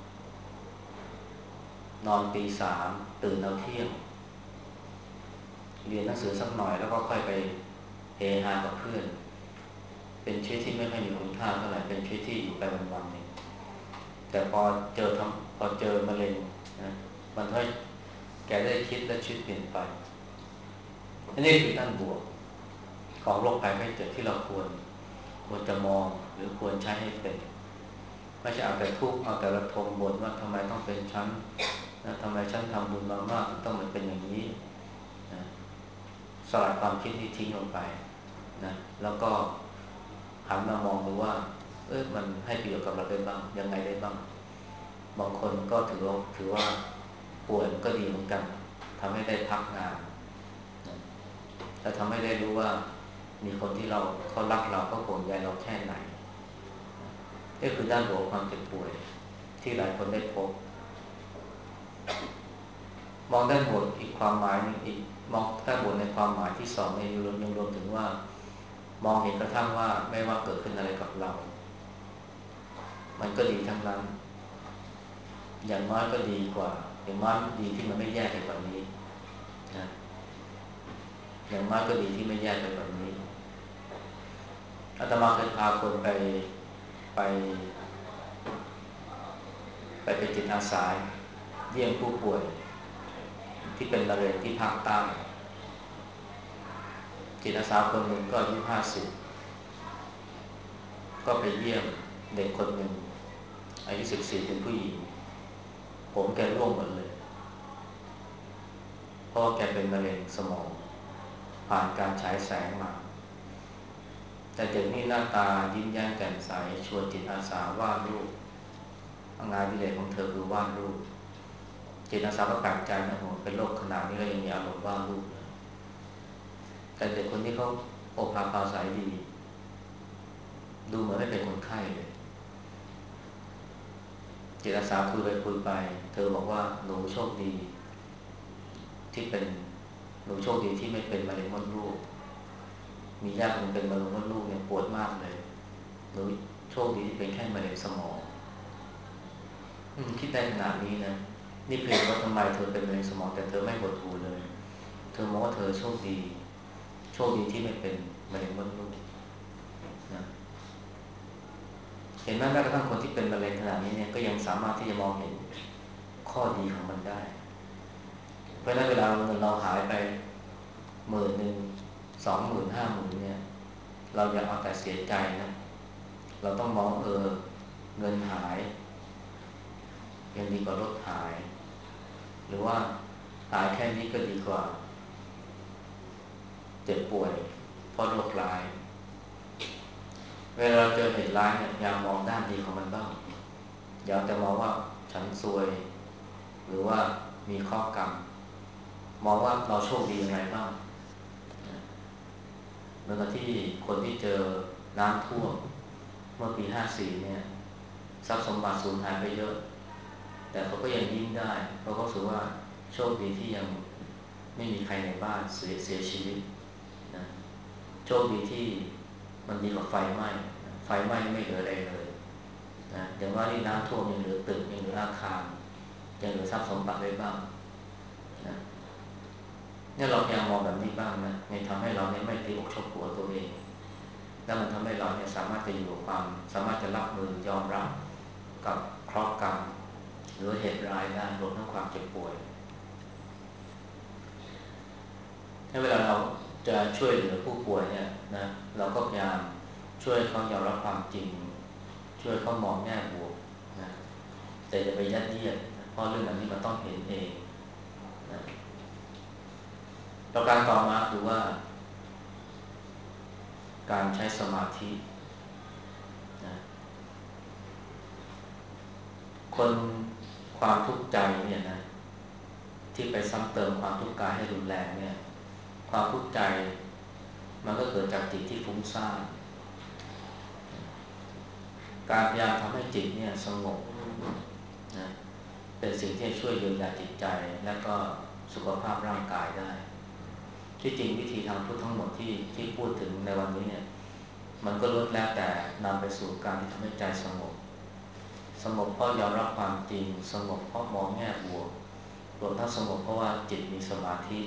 นอนตี 3ตื่นเอาเที่ยงเรียนหนังสือสักหน่อยแล้วก็ค่อยไปเฮฮากับเพื่อนเป็นชีวิตที่ไม่ค่อยมีคุณค่าเท่าไหร่เป็นชีวิตที่อยู่ไปวันๆนึงแต่พอเจอมะเร็งนะมันทำให้แกได้คิดและชีวิตเปลี่ยนไปนี่คือด้านบวกของโรคภัยไข้เจ็บที่เราควรจะมองหรือควรใช้ให้เป็นไม่ใช่เอาแต่ทุกข์เอาแต่ระทมบ่นว่าทำไมต้องเป็นฉันนะทำไมฉันทำบุญมามากต้องมันเป็นอย่างนี้นะสลัดความคิดนี้ทิ้งลงไปนะแล้วก็หันมามองดูว่ามันให้ประโยชน์กับเราได้บ้างยังไงได้บ้างบางคนก็ถือว่าป่วยก็ดีเหมือนกันทำให้ได้พักงานนะและทำให้ได้รู้ว่ามีคนที่เขารักเราเขาห่วงใยเราแค่ไหนนี่คือด้านบวกความเจ็บป่วยที่หลายคนได้พบมองด้านบวกอีกความหมายนึงอีกมองด้านบวกในความหมายที่2ในยังรวมถึงว่ามองเห็นกระทั่งว่าไม่ว่าเกิดขึ้นอะไรกับเรามันก็ดีทั้งนั้นอย่างน้อยก็ดีกว่าอย่างน้อยดีที่มันไม่แย่ไปกว่านี้นะอย่างน้อยก็ดีที่ไม่แย่ไปกว่านี้อาตมาเคยพาคนไปเป็นจิตอาสาเยี่ยมผู้ป่วยที่เป็นมะเร็งที่ภาคใต้จิตอาสาคนหนึ่งก็อายุ50ก็ไปเยี่ยมเด็กคนหนึ่งอายุ14เป็นผู้หญิงผมแกร่วงหมดเลยเพราะว่าแกเป็นมะเร็งสมองผ่านการฉายแสงมาแต่เด็กนี่หน้าตายิ้มแย้มแจ่มใสชวนจิตอาสาวาดรูปงานวิจัยของเธอคือวาดรูปจิตอาสาก็แปลกใจนะผมเป็นโรคขนาดนี้ก็ยังมีอารมณ์วาดรูปแต่เด็กคนนี้เขาโอภาสาใสดีดูเหมือนไม่เป็นคนไข้เลยจิตอาสาคุยไปเธอบอกว่าหนูโชคดีที่เป็นหนูโชคดีที่ไม่เป็นมะเร็งมดลูกมีญาติคนเป็นมะเร็งมดลูกเนี่ยปวดมากเลยหนูโชคดีที่เป็นแค่มะเร็งสมองคิดได้ขนาดนี้นะนี่เพียงว่าทำไมเธอเป็นมะเร็งสมองแต่เธอไม่หดหู่เลยเธอมองว่าเธอโชคดีที่ไม่เป็นมะเร็งมดลูกนะเห็นไหมแม้กระทั่งคนที่เป็นมะเร็งขนาดนี้เนี่ยก็ยังสามารถที่จะมองเห็นข้อดีของมันได้เพราะฉะนั้นเวลาเงินเราหายไป10,000 20,000 50,000เนี่ยเราอย่าเอาแต่เสียใจนะเราต้องมองเงินหายยังดีกว่ารถหายหรือว่าหายแค่นี้ก็ดีกว่าเจ็บป่วยเพราะโรคร้ายเวลาเราเจอเหตุร้ายเนี่ยอย่ามองด้านดีของมันบ้างอย่าแต่มองว่าฉันซวยหรือว่ามีข้อกรรมมองว่าเราโชคดียังไงบ้างเหมือนกับที่คนที่เจอน้ำท่วมเมื่อปี54เนี่ยทรัพย์สมบัติสูญหายไปเยอะแต่เขาก็ยังยิ้มได้เพราะเขารู้สึกว่าโชคดีที่ยังไม่มีใครในบ้านเสียชีวิตนะโชคดีที่มันดีกว่าไฟไหม้ไม่เหลืออะไรเลยนะอย่างว่านี่น้ำท่วมยังเหลือตึกยังเหลืออาคารยังเหลือทรัพย์สมบัติไว้บ้างนะเนี่ยเราพยายามมองแบบนี้บ้างนะมันทำให้เราเนี่ยไม่ตีอกชกหัวตัวเองแล้วมันทำให้เราเนี่ยสามารถจะอยู่กับความสามารถจะรับมือยอมรับกับเคราะห์กรรมหรือเหตุร้ายได้รวมทั้งความเจ็บป่วยถ้าเวลาเราจะช่วยเหลือผู้ป่วยเนี่ยนะเราก็พยายามช่วยเขายอมรับความจริงช่วยเขามองแง่บวกนะแต่จะไปยัดเยียดเพราะเรื่องแบบนี้มันต้องเห็นเองนะประการต่อมาคือว่าการใช้สมาธินะคนความทุกข์ใจเนี่ยนะที่ไปซ้ำเติมความทุกข์กายให้รุนแรงเนี่ยความทุกข์ใจมันก็เกิดจากจิตที่ฟุ้งซ่านการพยายามทำให้จิตเนี่ยสงบนะเป็นสิ่งที่ช่วยเยียวยาจิตใจและก็สุขภาพร่างกายได้ที่จริงวิธีทางพุทธทั้งหมดที่พูดถึงในวันนี้เนี่ยมันก็ล้วนแล้วแต่นำไปสู่การที่ทำให้ใจสงบสงบเพราะยอมรับความจริงสงบเพราะมองแง่บวกรวมทั้งสงบเพราะว่าจิตมีสมาธิ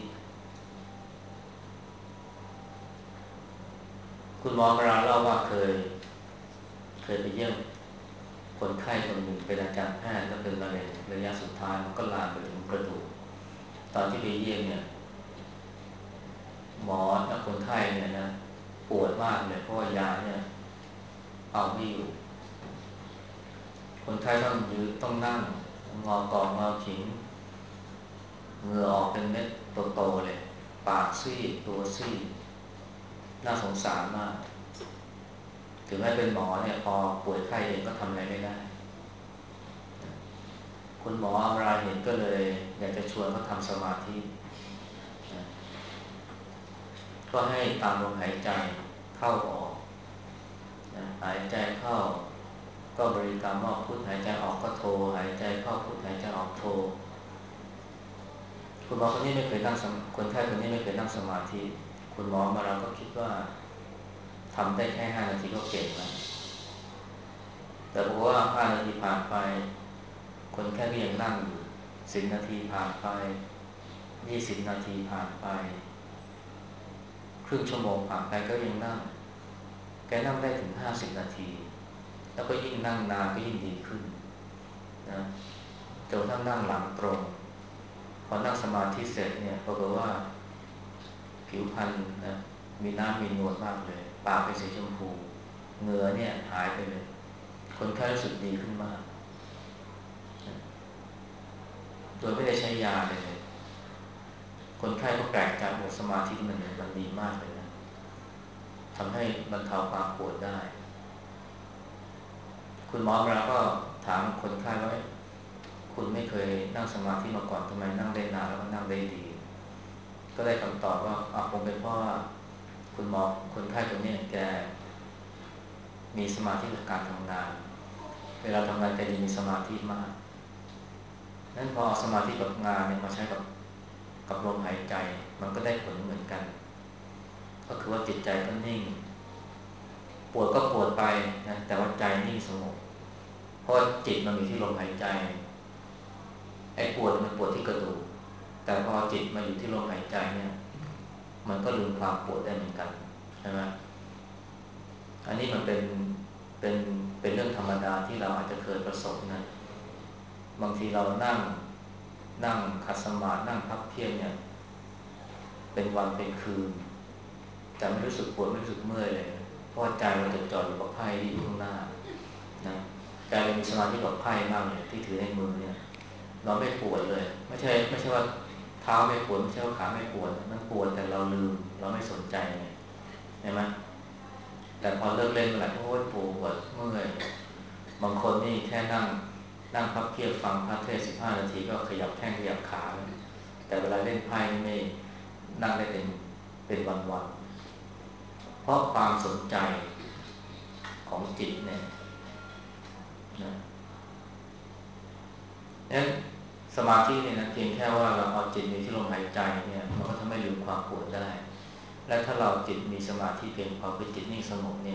คุณหมอกราเล่าว่าเคยไปเยี่ยมคนไข้คนหนึ่งเป็นอาจารย์แพทย์แล้วเป็นมะเร็งระยะสุดท้ายมันก็ลามไปถึงกระดูกตอนที่ไปเยี่ยมเนี่ยหมอและคนไข้เนี่ยนะปวดมากเลยเพราะว่ายาเนี่ยเอาไม่อยู่คนไข้ต้องยืนต้องนั่งงอกองงอขิงเหงื่อออกเป็นเม็ดโตๆเลยปากซีดตัวซีดน่าสงสารมากถึงแม้เป็นหมอเนี่ยพอป่วยไข้เองก็ทำอะไรไม่ได้คุณหมออมราเห็นก็เลยอยากจะชวนเขาทำสมาธิก็ให้ตามลมหายใจเข้าออกหายใจเข้าก็บริกรรมว่าพุทหายใจออกก็โทหายใจเข้าพุทหายใจออกโทคุณหมอคนนี้ไม่เคยนั่งคนไข้คนนี้ไม่เคยนั่งสมาธิคุณหมอมาเราก็คิดว่าทำได้แค่5 นาทีก็เก่งแล้วแต่บอกว่า5 นาทีผ่านไปคนแค่ก็ยังนั่งอยู่10 นาทีผ่านไป20 นาทีผ่านไปครึ่งชั่วโมงผ่านไปก็ยังนั่งแกนั่งได้ถึง50 นาทีแล้วก็ยิ่งนั่งนานก็ยิ่งดีขึ้นนะจนทั้งนั่งหลังตรงพอนั่งสมาธิเสร็จเนี่ยปรากฏว่าผิวพรรณนะมีน้ำมีนวลมากเลยปากเป็นสีชมพูเหงื่อเนี่ยหายไปเลยคนไข้รู้สึกดีขึ้นมากโดยไม่ได้ใช้ยาเลยคนไข้ก็แปลกใจว่าสมาธิที่มันดีมากเลยนะทำให้บรรเทาความปวดได้คุณหมอมาก็ถามคนไข้ว่าคุณไม่เคยนั่งสมาธิมาก่อนทำไมนั่งได้นานแล้วก็นั่งได้ดีก็ได้คำตอบว่าคงเป็นเพราะว่าคุณหมอคนไข้คนนี้แกมีสมาธิกับการทำงานเวลาทำงานแกจะมีสมาธิมากนั้นพอเอาสมาธิกับงานเนี่ยมาใช้กับลมหายใจมันก็ได้ผลเหมือนกันก็คือว่าจิตใจก็นิ่งปวดก็ปวดไปนะแต่ว่าใจนิ่งสงบเพราะจิตมันอยู่ที่ลมหายใจไอ้ปวดมันปวดที่กระดูกแต่พอจิตมาอยู่ที่ลมหายใจเนี่ยมันก็ลืมความปวดได้เหมือนกันใช่ไหมอันนี้มันเป็นเป็นเรื่องธรรมดาที่เราอาจจะเคยประสบนะบางทีเรานั่งขัดสมาธินั่งพับเพียบเนี่ยเป็นวันเป็นคืนแต่ไม่รู้สึกปวดไม่รู้สึกเมื่อยเลยเพราะใจเราจดจ่ออยู่กับไพ่ที่อยู่ข้างหน้านะใจเรามีสมาธิกับไพ่มากเลยที่ถือในมือเนี่ยเราไม่ปวดเลยไม่ใช่ว่าเท้าไม่ปวดไม่ใช่ว่าขาไม่ปวดมันปวดแต่เราลืมเราไม่สนใจเห็นไหมแต่พอเลิกเล่นเมื่อไหร่โอ้ยปวดเมื่อยบางคนนี่แค่นั่งพับเพียบฟังพระเทศน์15 นาทีก็ขยับแข้งขยับขาแต่เวลาเล่นไพ่ไม่นั่งได้เป็นวันๆเพราะความสนใจของจิตเนี่ยนะนั้นสมาธิเนี่ยนะเพียงแค่ว่าเราเอาจิตอยู่ที่ลมหายใจเนี่ยมันก็ทำให้ลืมความปวดได้และถ้าเราจิตมีสมาธิเพียงพอคือจิตนิ่งสงบเนี่ย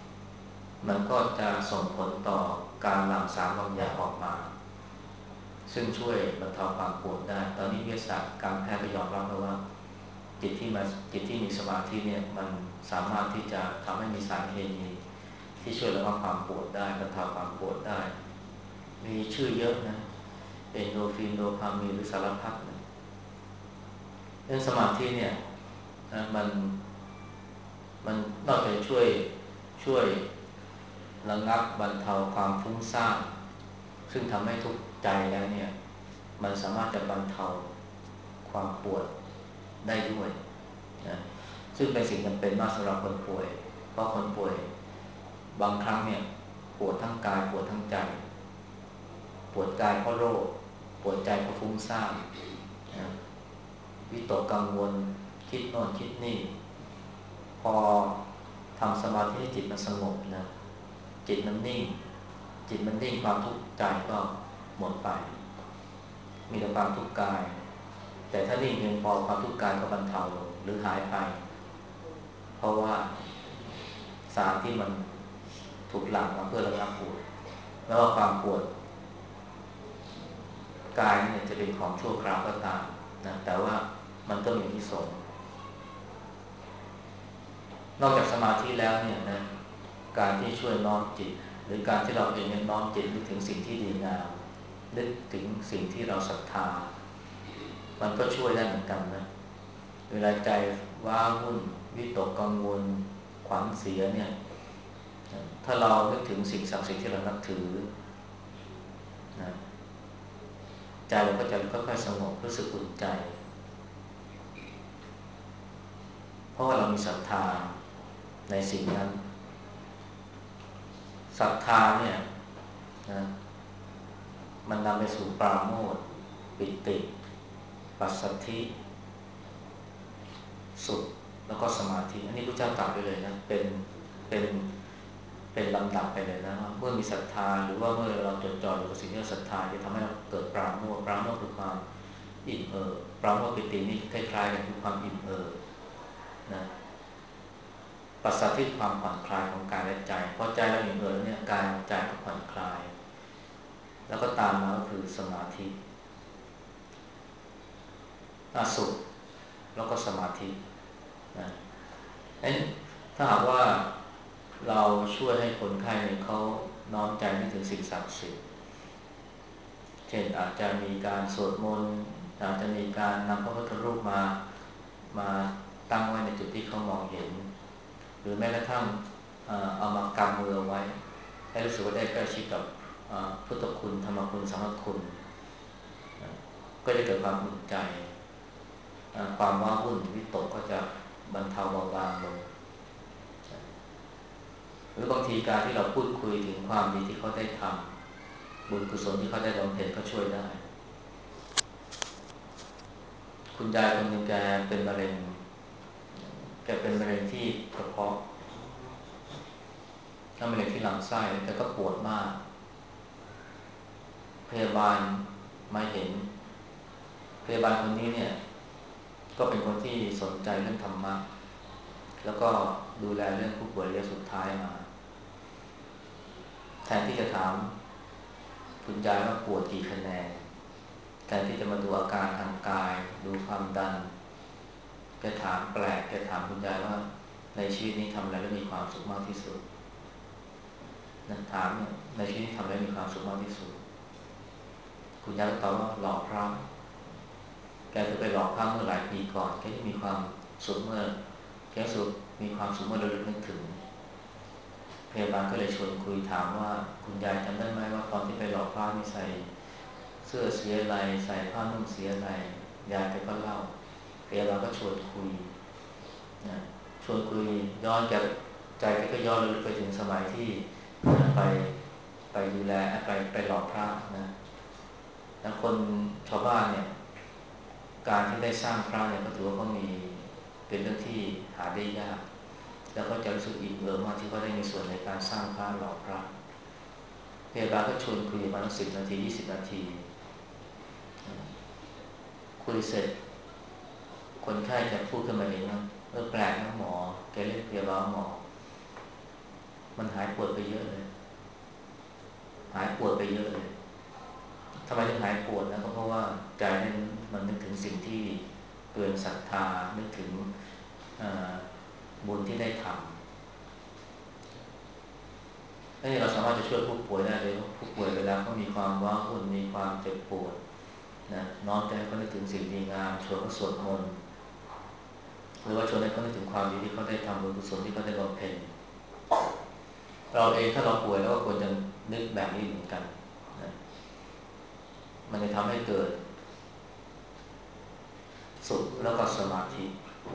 มันก็จะส่งผลต่อการหลั่งสารบางอย่างออกมาซึ่งช่วยบรรเทาความปวดได้ตอนนี้วิทยาศาสตร์การแพทย์ก็ยอมรับแล้วว่าจิตที่มีสมาธิเนี่ยมันสามารถที่จะทำให้มีสารเคมีที่ช่วยระงับความปวดได้บรรเทาความปวดได้มีชื่อเยอะนะเอนโดรฟินโดพามีนหรือสารพัดนะเรื่องสมาธิเนี่ยนะมันนอกจากช่วยระงับบรรเทาความฟุ้งซ่านซึ่งทำให้ทุกข์ใจแล้วเนี่ยมันสามารถจะบรรเทาความปวดได้ด้วยนะซึ่งเป็นสิ่งจำเป็นมากสำหรับคนป่วยเพราะคนป่วยบางครั้งเนี่ยปวดทั้งกายปวดทั้งใจปวดกายเพราะโรคปวดใจเพราะฟุ้งซ่านนะวิตกกังวลคิดโน่นคิดนี่พอทำสมาธิให้จิตมันสงบนะจิตมันนิ่งความทุกข์ใจก็หมดไปมีแต่ความทุกข์กายแต่ถ้านิ่งเพียงพอความทุกข์กายก็บรรเทาลงหรือหายไปเพราะว่าสารที่มันถูกหลั่งมาเพื่อระงับปวดแล้วว่าความปวดกายเนี่ยจะเป็นของชั่วคราวก็ตามนะแต่ว่ามันก็มีอานิสงส์นอกจากสมาธิแล้วเนี่ยนะการที่ช่วยน้อมจิตหรือการที่เราเองเนี่ยน้อมจิตนึกถึงสิ่งที่ดีงามนึกถึงสิ่งที่เราศรัทธามันก็ช่วยได้เหมือนกันนะเวลาใจว้าวุ่นวิตกกังวลขวัญเสียเนี่ยถ้าเรานึกถึงสิ่งศักดิ์สิทธิ์ที่เรานับถือนะใจเราก็จะค่อยๆสงบรู้สึกอุ่นใจเพราะว่าเรามีศรัทธาในสิ่งนั้นศรัทธาเนี่ยนะมันนำไปสู่ปราโมทย์ปิติปัสสัทธิสุขแล้วก็สมาธิอันนี้พระเจ้าตรัสไปเลยนะเป็นเป็นลำดับไปเลยนะว่าเมื่อมีศรัทธาหรือว่าเมื่อเราจดจ่ออยู่กับสิ่งที่เราศรัทธาจะทำให้เราเกิดปราโมทย์คือความอิ่มเอิบปราโมทย์ปิตินี่คล้ายๆกันคือความอิ่มเอิบนะปัสสัทธิความผ่อนคลายของกายและใจพอใจเราอิ่มเอิบแล้วเนี่ยกายใจก็ผ่อนคลายแล้วก็ตามมาก็คือสมาธิสุขแล้วก็สมาธินะถ้าหากว่าเราช่วยให้คนไข้เขาน้อมใจนึกถึงสิ่งศักดิ์สิทธิ์เช่นอาจจะมีการสวดมนต์อาจจะมีการนำพระพุทธรูปมาตั้งไว้ในจุดที่เขามองเห็นหรือแม้กระทั่งเอามากำมือไว้ให้รู้สึกว่าได้ใกล้ชิดกับพุทธคุณธรรมคุณสังฆคุณก็จะเกิดความอุ่นใจความว้าวุ่นวิตกก็จะบรรเทาเบาบางลงหรือบางทีการที่เราพูดคุยถึงความดีที่เขาได้ทำบุญกุศลที่เขาได้บำเพ็ญก็ช่วยได้คุณยายคนหนึ่งแกเป็นมะเร็งที่กระเพาะมะเร็งที่ลำไส้แต่ก็ปวดมากพยาบาลมาเห็นพยาบาลคนนี้เนี่ยก็เป็นคนที่สนใจเรื่องธรรมะแล้วก็ดูแลเรื่องผู้ป่วยระยะสุดท้ายมาแทนที่จะถามคุณยายว่าปวดกี่คะแนนแทนที่จะมาดูอาการทางกายดูความดันแกถามแปลกแกถามคุณยายว่าในชีวิตนี้ทำอะไรแล้วมีความสุขมากที่สุดนั่นถามในชีวิตนี้ทำอะไรมีความสุขมากที่สุดคุณยายก็ตอบว่าหล่อพระแกเคยไปหล่อพระเมื่อหลายปีก่อนแกที่มีความสุขเมื่อแกสุขมีความสุขเมื่อระลึกนึกถึงพยาบาลก็เลยชวนคุยถามว่าคุณยายจำได้ไหมว่าตอนที่ไปหล่อพระนี่ใส่เสื้อสีอะไรใส่ผ้านุ่งสีอะไรยายแกก็เล่าพยาบาลก็ชวนคุยนะชวนคุยย้อนจากใจแกก็ย้อนระลึกไปถึงสมัยที่ไปดูแลไปหล่อพระนะแล้วคนชาวบ้านเนี่ยการที่ได้สร้างพระเนี่ยก็ถือว่าเขามีเป็นเรื่องที่หาได้ยากแล้วก็จะรู้สึกอิ่มเอิบมากที่เขาได้มีส่วนในการสร้างพระหล่อพระพยาบาลก็ชวนคุยประมาณ10 นาที20 นาทีคุยเสร็จคนไข้จะพูดขึ้นมาเองว่าแปลกนะหมอแกเรียกพยาบาลหมอมันหายปวดไปเยอะเลยหายปวดไปเยอะเลยทำไมถึงหายปวดนะก็เพราะว่าใจนั้นมันนึกถึงสิ่งที่เตือนศรัทธานึกถึงบุญที่ได้ทำถ้าเราสามารถจะช่วยผู้ป่วยได้เลยผู้ป่วยเวลาเขามีความว้าวุ่นมีความเจ็บปวดนะน้อมใจให้เขานึกถึงสิ่งดีงามชวนเขาสวดมนต์หรือว่าชวนให้เขานึกถึงความดีที่เขาได้ทำบุญกุศลที่เขาได้บำเพ็ญเราเองถ้าเราป่วยเราก็ควรจะนึกแบบนี้เหมือนกันนะมันจะทำให้เกิดสุขแล้วก็สมาธิ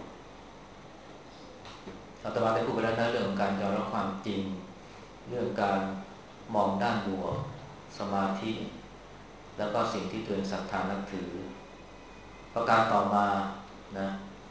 อาตมาได้พูดไปแล้วนะเรื่องของการยอมรับความจริงเรื่องการมองด้านบวกสมาธิแล้วก็สิ่งที่ตัวเองศรัทธานับถือประการต่อมานะ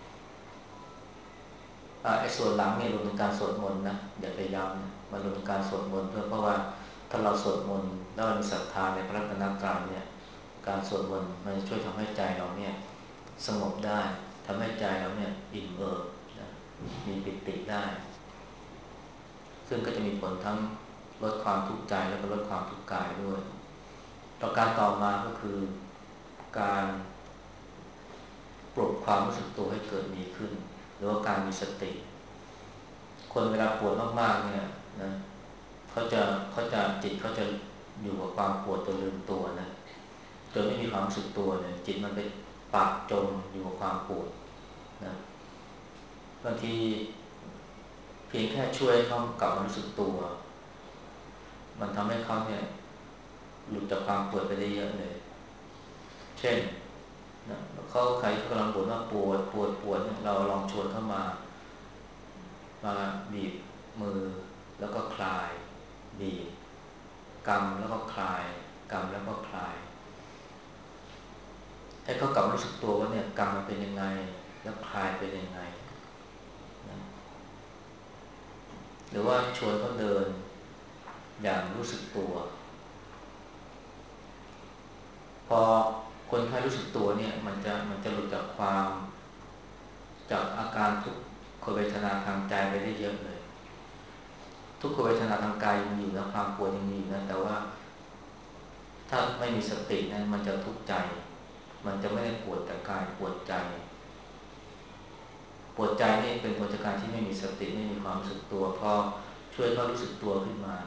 ไอ้ส่วนหลังเนี่ยรวมถึงการสวดมนต์นะอย่าไปย้ำนะมันรวมถึงการสวดมนต์ด้วยเพราะว่าถ้าเราสวดมนต์แล้วมีศรัทธาในพระรัตนตรัยเนี่ยการสวดมนต์มันจะช่วยทำให้ใจเราเนี่ยสงบได้ทำให้ใจเราเนี่ยอิ่มเอิบนะมีปิติได้ซึ่งก็จะมีผลทั้งลดความทุกข์ใจแล้วก็ลดความทุกข์กายด้วยประการต่อมาก็คือการปลุกความรู้สึกตัวให้เกิดมีขึ้นหรือว่าการมีสติคนเวลาปวดมากๆเนี่ยนะเขาจะจิตเขาจะอยู่กับความปวดจนลืมตัวนะจนไม่มีความรู้สึกตัวเนี่ยจิตมันไปปักจมอยู่กับความปวดนะบางทีเพียงแค่ช่วยเขากลับมารู้สึกตัวมันทำให้เขาเนี่ยหลุดจากความปวดไปได้เยอะเลยเช่นนะใครกำลังบ่นว่าปวดเนี่ยเราลองชวนเข้ามาบีบมือแล้วก็คลายบีบกำแล้วก็คลายกำแล้วก็คลายให้เขากลับรู้สึกตัวว่าเนี่ยกำมันเป็นยังไงแล้วคลายเป็นยังไงนะหรือว่าชวนเขาเดินอย่างรู้สึกตัวพอคนไข้รู้สึกตัวเนี่ยมันจะหลุดจากอาการทุกขเวทนาทางใจไปได้เยอะเลยทุกขเวทนาทางกายยังมีอยู่นะความปวดยังมีอยู่นะแต่ว่าถ้าไม่มีสตินะมันจะทุกข์ใจมันจะไม่ได้ปวดแต่กายปวดใจนี่เป็นผลจากการที่ไม่มีสติไม่มีความรู้สึกตัวพอช่วยเขารู้สึกตัวขึ้นมา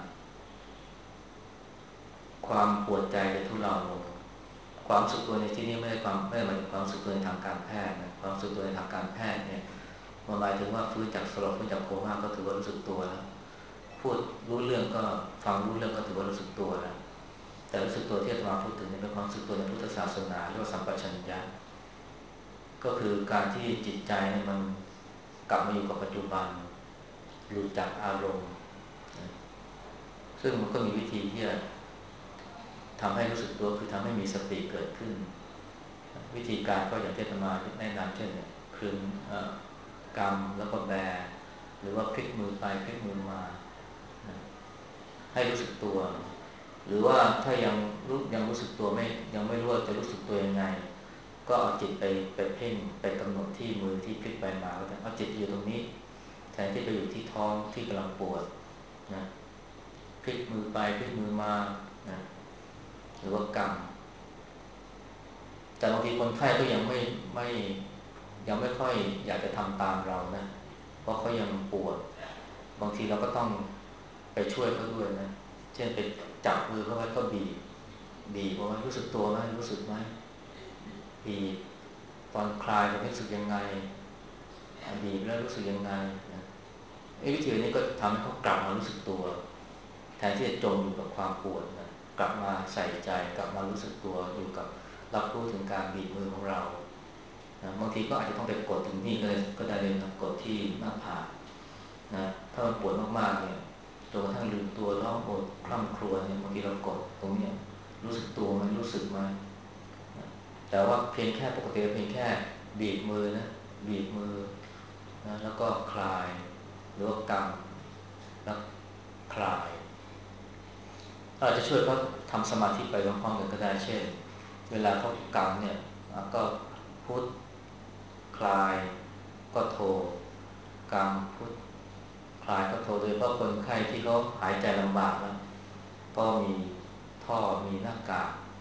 ความปวดใจจะทุเลาลงความรู้สึกตัวในที่นี้ไม่ได้หมายถึงความรู้สึกตัวในทางการแพทย์นะความรู้สึกตัวในทางการแพทย์เนี่ยมันหมายถึงว่าฟื้นจากสลบฟื้นจากโคม่าก็ถือว่ารู้สึกตัวแล้วพูดรู้เรื่องก็ฟังรู้เรื่องก็ถือว่ารู้สึกตัวแล้วแต่รู้สึกตัวที่อาตมาพูดถึงเป็นความรู้สึกตัวในพุทธศาสนาเรียกว่าสัมปชัญญะก็คือการที่จิตใจเนี่ยมันกลับมาอยู่กับปัจจุบันหลุดจากอารมณ์ซึ่งมันก็มีวิธีที่จะทำให้รู้สึกตัวคือทำให้มีสติเกิดขึ้นวิธีการก็อย่างที่อาตมาแนะนำเช่นคลึงกำแล้วก็แบหรือว่าพลิกมือไปพลิกมือมาให้รู้สึกตัวหรือว่าถ้ายังรู้สึกตัวยังไม่รู้ว่าจะรู้สึกตัวยังไงก็เอาจิตไปเพ่งไปกำหนดที่มือที่พลิกไปมาก็ได้เอาจิตอยู่ตรงนี้แทนที่ไปอยู่ที่ท้องที่กำลังปวดนะพลิกมือไปพลิกมือมานะหรือว่ากำแต่บางทีคนไข้ก็ไม่ยังไม่ค่อยอยากจะทำตามเรานะเพราะเขายังปวดบางทีเราก็ต้องไปช่วยเขาด้วยนะเช่นไปจับมือเขาไว้ก็บีบว่ารู้สึกตัวไหมรู้สึกไหมบีบตอนคลายเรารู้สึกยังไงบีบแล้วรู้สึกยังไงนะวิธีนี้ก็ทำให้เขากลับมารู้สึกตัวแทนที่จะจมอยู่กับความปวดนะกลับมาใส่ใจกลับมารู้สึกตัวอยู่กับรับรู้ถึงการบีบมือของเรานะบางทีก็อาจจะต้องไปกดถึงนี่ก็ได้เลยนะกดที่หน้าผากนะถ้ามันปวดมากๆเนี่ยจนกระทั่งลืมตัวร้องโอดคร่ำครวญเนี่ยบางทีเรากดตรงนี้รู้สึกตัวมันรู้สึกไหมนะแต่ว่าเพียงแค่ปกติเพียงแค่บีบมือนะบีบมือนะแล้วก็คลายหรือว่ากำแล้วคลายเราจะช่วยเขาทำสมาธิไปพร้อมๆกันก็ได้เช่นเวลาเขากำเนี่ยก็พุทคลายก็โทกำพุทคลายก็โทโดยเฉพาะคนไข้ที่เขาหายใจลำบากแล้วก็มีท่อมีหน้ากาก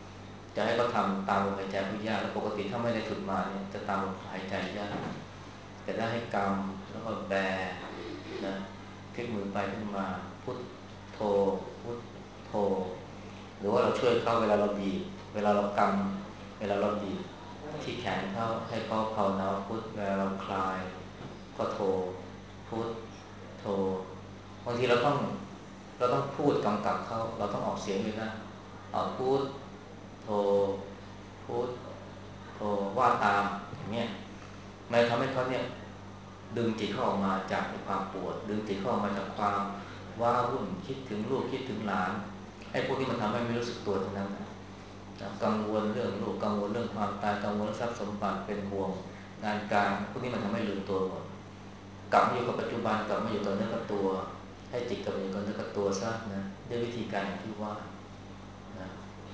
จะให้เขาทำตามลมหายใจก็ยากแล้วปกติถ้าไม่ได้ฝึกมาเนี่ยจะตามลมหายใจยากแต่ได้ให้กำแล้วก็แบนะพลิกมือไปพลิกมาพุทโธพุทโธหรือว่าเราช่วยเขาเวลาเราบีบเวลาเรากำเวลาเราบีบที่แขนเขาให้เขาภาวนาพุทเวลาเราคลายก็โธพุทโธบางทีเราต้องพูดกำกับเขาเราต้องออกเสียงเลยนะพุทโธพุทโธว่าตามอย่างเงี้ยมันทำให้เขาเนี่ยดึงจิตเขาออกมาจากความปวดดึงจิตเขาออกมาจากความว้าวุ่นคิดถึงลูกคิดถึงหลานไอ้พวกที่มันทำให้ไม่รู้สึกตัวทั้งนั้นนะกังวลเรื่องลูกกังวลเรื่องความตายกังวลเรื่องทรัพย์สมบัติเป็นห่วงงานการพวกนี้มันทำให้ลืมตัวหมดกลับมาอยู่กับปัจจุบันกลับมาอยู่กับเนื้อกับตัวให้จิตกลับมาอยู่กับเนื้อกับตัวซะนะด้วยวิธีการอย่างที่ว่านะ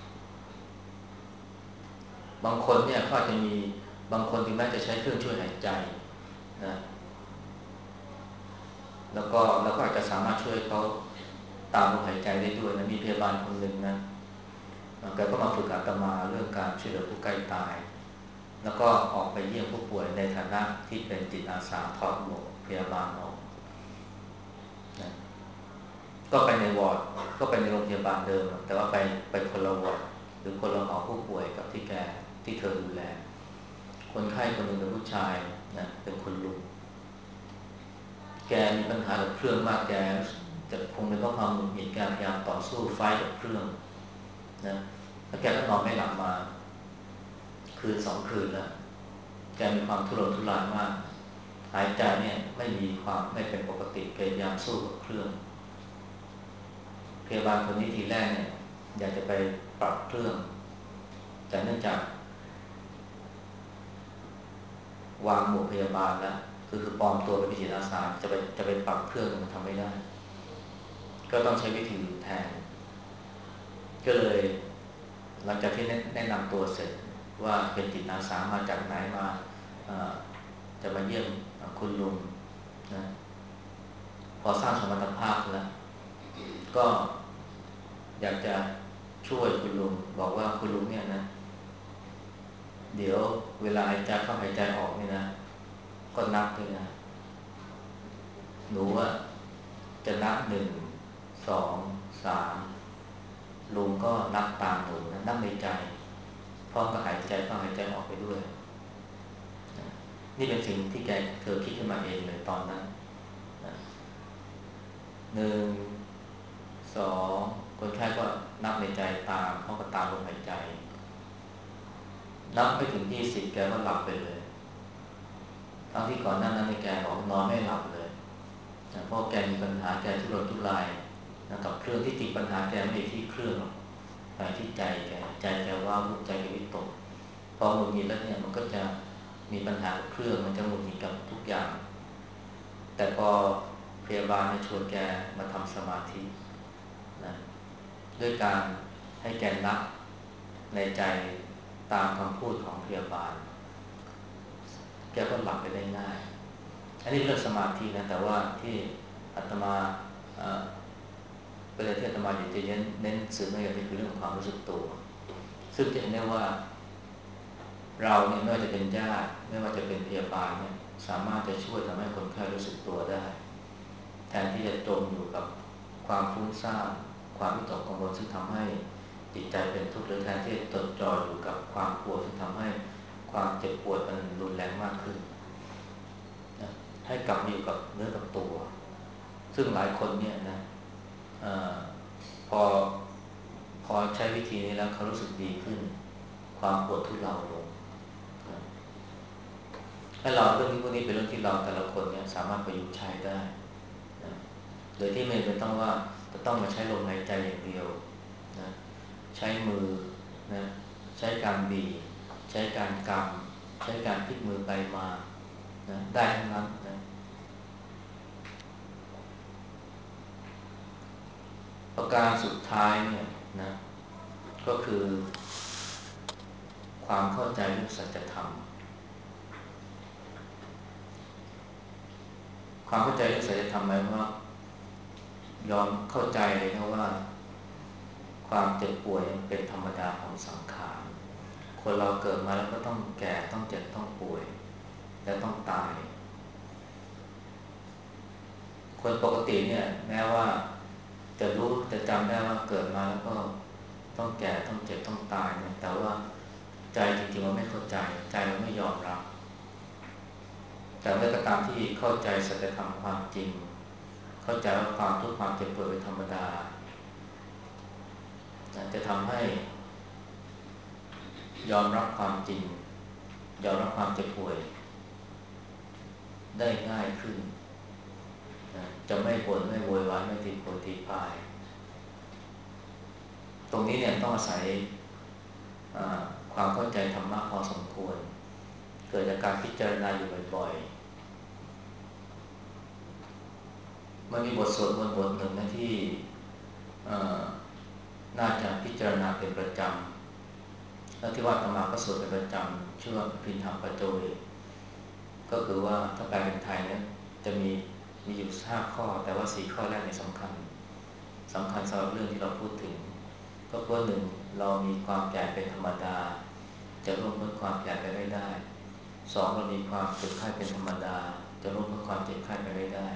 บางคนเนี่ยเขาอาจจะมีบางคนถึงแม้จะใช้เครื่องช่วยหายใจนะแล้วก็อาจจะสามารถช่วยเขาตามลมหายใจได้ด้วยนะมีพยาบาลคนหนึ่งนะแกก็มาฝึกอาตมาเรื่องการช่วยเหลือผู้ใกล้ตายแล้วก็ออกไปเยี่ยมผู้ป่วยในฐานะที่เป็นจิตอาสาถอดหมวกพยาบาลออกนะก็ไปในวอร์ดก็ไปในโรงพยาบาลเดิมแต่ว่าไปคนละวอร์ดหรือคนละหอผู้ป่วยกับที่เธอดูแลคนไข้คนหนึ่งเป็นผู้ชายนะเป็นคุณลุงแกมีปัญหากับเครื่องมากแกจะคงเป็นเพราะความหงุดหงิดแกพยายามต่อสู้ไฟกับเครื่องนะแล้วแกก็นอนไม่หลับมาคืน2 คืนแล้วแกมีความทุรนทุรายมากหายใจเนี่ยไม่เป็นปกติพยายามสู้กับเครื่องพยาบาลคนนี้ทีแรกเนี่ยอยากจะไปปรับเครื่องแต่เนื่องจากวางหมวกพยาบาลแล้วคือปลอมตัวเป็นจิตอาสาจะไปปรับเครื่องมันทำไม่ได้ก็ต้องใช้วิธีอื่นแทนก็เลยหลังจากที่แนะนำตัวเสร็จว่าเป็นจิตอาสามาจากไหนมาจะมาเยี่ยมคุณลุงนะพอสร้างสมรรถภาพแล้วก็อยากจะช่วยคุณลุงบอกว่าคุณลุงเนี่ยนะเดี๋ยวเวลาหายใจเข้าหายใจออกนี่นะก็นับด้วยนะหนูว่าจะนับ1 2 3ลุงก็นับตามหนูนะนับในใจพร้อมกับหายใจเข้าหายใจออกไปด้วยนี่เป็นสิ่งที่เธอคิดขึ้นมาเองเลยตอนนั้น1 2คนไข้ก็นับในใจตามเขาก็ตามลมหายใจนับไม่ถึง20แกก็หลับไปเลยทั้งที่ก่อนหน้านั้นแกบอกนอนไม่หลับเลยเพราะแกมีปัญหาแกทุรนทุรายกับเครื่องที่ติดปัญหาแกไม่ที่เครื่องหรอกแต่ที่ใจแกว่าวุ่นใจแกวิตกพอหงุดหงิดแล้วเนี่ยมันก็จะมีปัญหากับเครื่องมันจะหงุดหงิดกับทุกอย่างแต่พอพยาบาลชวนแกมาทำสมาธินะด้วยการให้แกนับในใจตามคำพูดของพยาบาลแกก็หลับไปได้ง่ายอันนี้เรื่องสมาธินะแต่ว่าที่อาตมาประเด็นที่อาตมาอยากจะเน้นสื่อในอย่างนี้คือเรื่องของความรู้สึกตัวซึ่งจะเห็นได้ว่าเราเนี่ยไม่ว่าจะเป็นญาติไม่ว่าจะเป็นพยาบาลเนี่ยสามารถจะช่วยทำให้คนไข้รู้สึกตัวได้แทนที่จะจมอยู่กับความฟุ้งซ่านความวิตกกังวลซึ่งทำให้จิตใจเป็นทุกข์หรือแทนที่จะจดจ่ออยู่กับความปวดซึ่งทำให้ความเจ็บปวดมันรุนแรงมากขึ้นนะให้กลับมาอยู่กับเนื้อกับตัวซึ่งหลายคนเนี่ยนะพอพอใช้วิธีนี้แล้วเขารู้สึกดีขึ้นความปวดทุเลาลงถ้าเราเรื่องนี้พวกนี้เป็นเรื่องที่เราแต่ละคนเนี่ยสามารถประยุกต์ใช้ได้นะโดยที่ไม่เป็นต้องว่าจะต้องมาใช้ลมหายใจอย่างเดียวนะใช้มือนะใช้การบีบใช้การกำใช้การพลิกมือไปมานะได้ทั้งนั้นนะประการสุดท้ายเนี่ยนะก็คือความเข้าใจเรื่องสัจธรรมความเข้าใจเรื่องสัจธรรมหมายว่ายอมเข้าใจเลยนะว่าความเจ็บป่วยเป็นธรรมดาของสังขารคนเราเกิดมาแล้วก็ต้องแก่ต้องเจ็บต้องป่วยและต้องตายคนปกติเนี่ยแม้ว่าจะรู้จะจำได้ว่าเกิดมาแล้วก็ต้องแก่ต้องเจ็บต้องตายเนี่ยแต่ว่าใจจริงๆเราไม่เข้าใจใจเราไม่ยอมรับแต่เมื่อก็ตามที่เข้าใจสัจธรรมความจริงเข้าใจว่าความทุกข์ความเจ็บปวดเป็นธรรมดาจะทำให้ยอมรับความจริงยอมรับความเจ็บป่วยได้ง่ายขึ้นจะไม่บ่นไม่โวยวายไม่ตีโพยตีพายตรงนี้เนี่ยต้องอาศัยความเข้าใจธรรมะพอสมควรเกิดจากการพิจารณาอยู่บ่อยๆมันมีบทสวดมนต์บทหนึ่งนะที่น่าจะพิจารณาเป็นประจำแล้วที่ว่าอาตมาก็สวดเป็นประจำชื่อว่าพินธรรมปัจโจเวกก็คือว่าถ้าแปลเป็นไทยเนี่ยจะมีอยู่5ข้อแต่ว่า4ข้อแรกเนี่ยสำคัญสำหรับเรื่องที่เราพูดถึงก็เพื่อหนึ่งเรามีความแก่เป็นธรรมดาจะร่วมพ้นความแก่ไปได้2เรามีความเจ็บไข้เป็นธรรมดาจะร่วมพ้นความเจ็บไข้ไปได้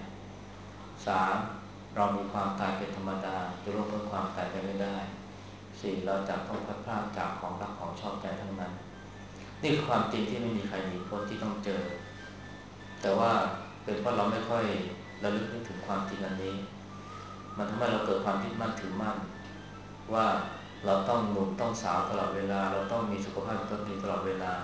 3เรามีความตายเป็นธรรมดาจะร่วมพ้นความตายไปได้4เราจะต้องพัดพรากจากของรักของชอบใจทั้งนั้นนี่คือความจริงที่ไม่มีใครหนีพ้นที่ต้องเจอแต่ว่าเป็นเพราะเราไม่ค่อยระลึกนึกถึงความจริงอันนี้มันทำให้เราเกิดความยึดมั่นถือมั่นว่าเราต้องหนุ่มต้องสาวตลอดเวลาเราต้องมีสุขภาพที่ดีตลอดเวลา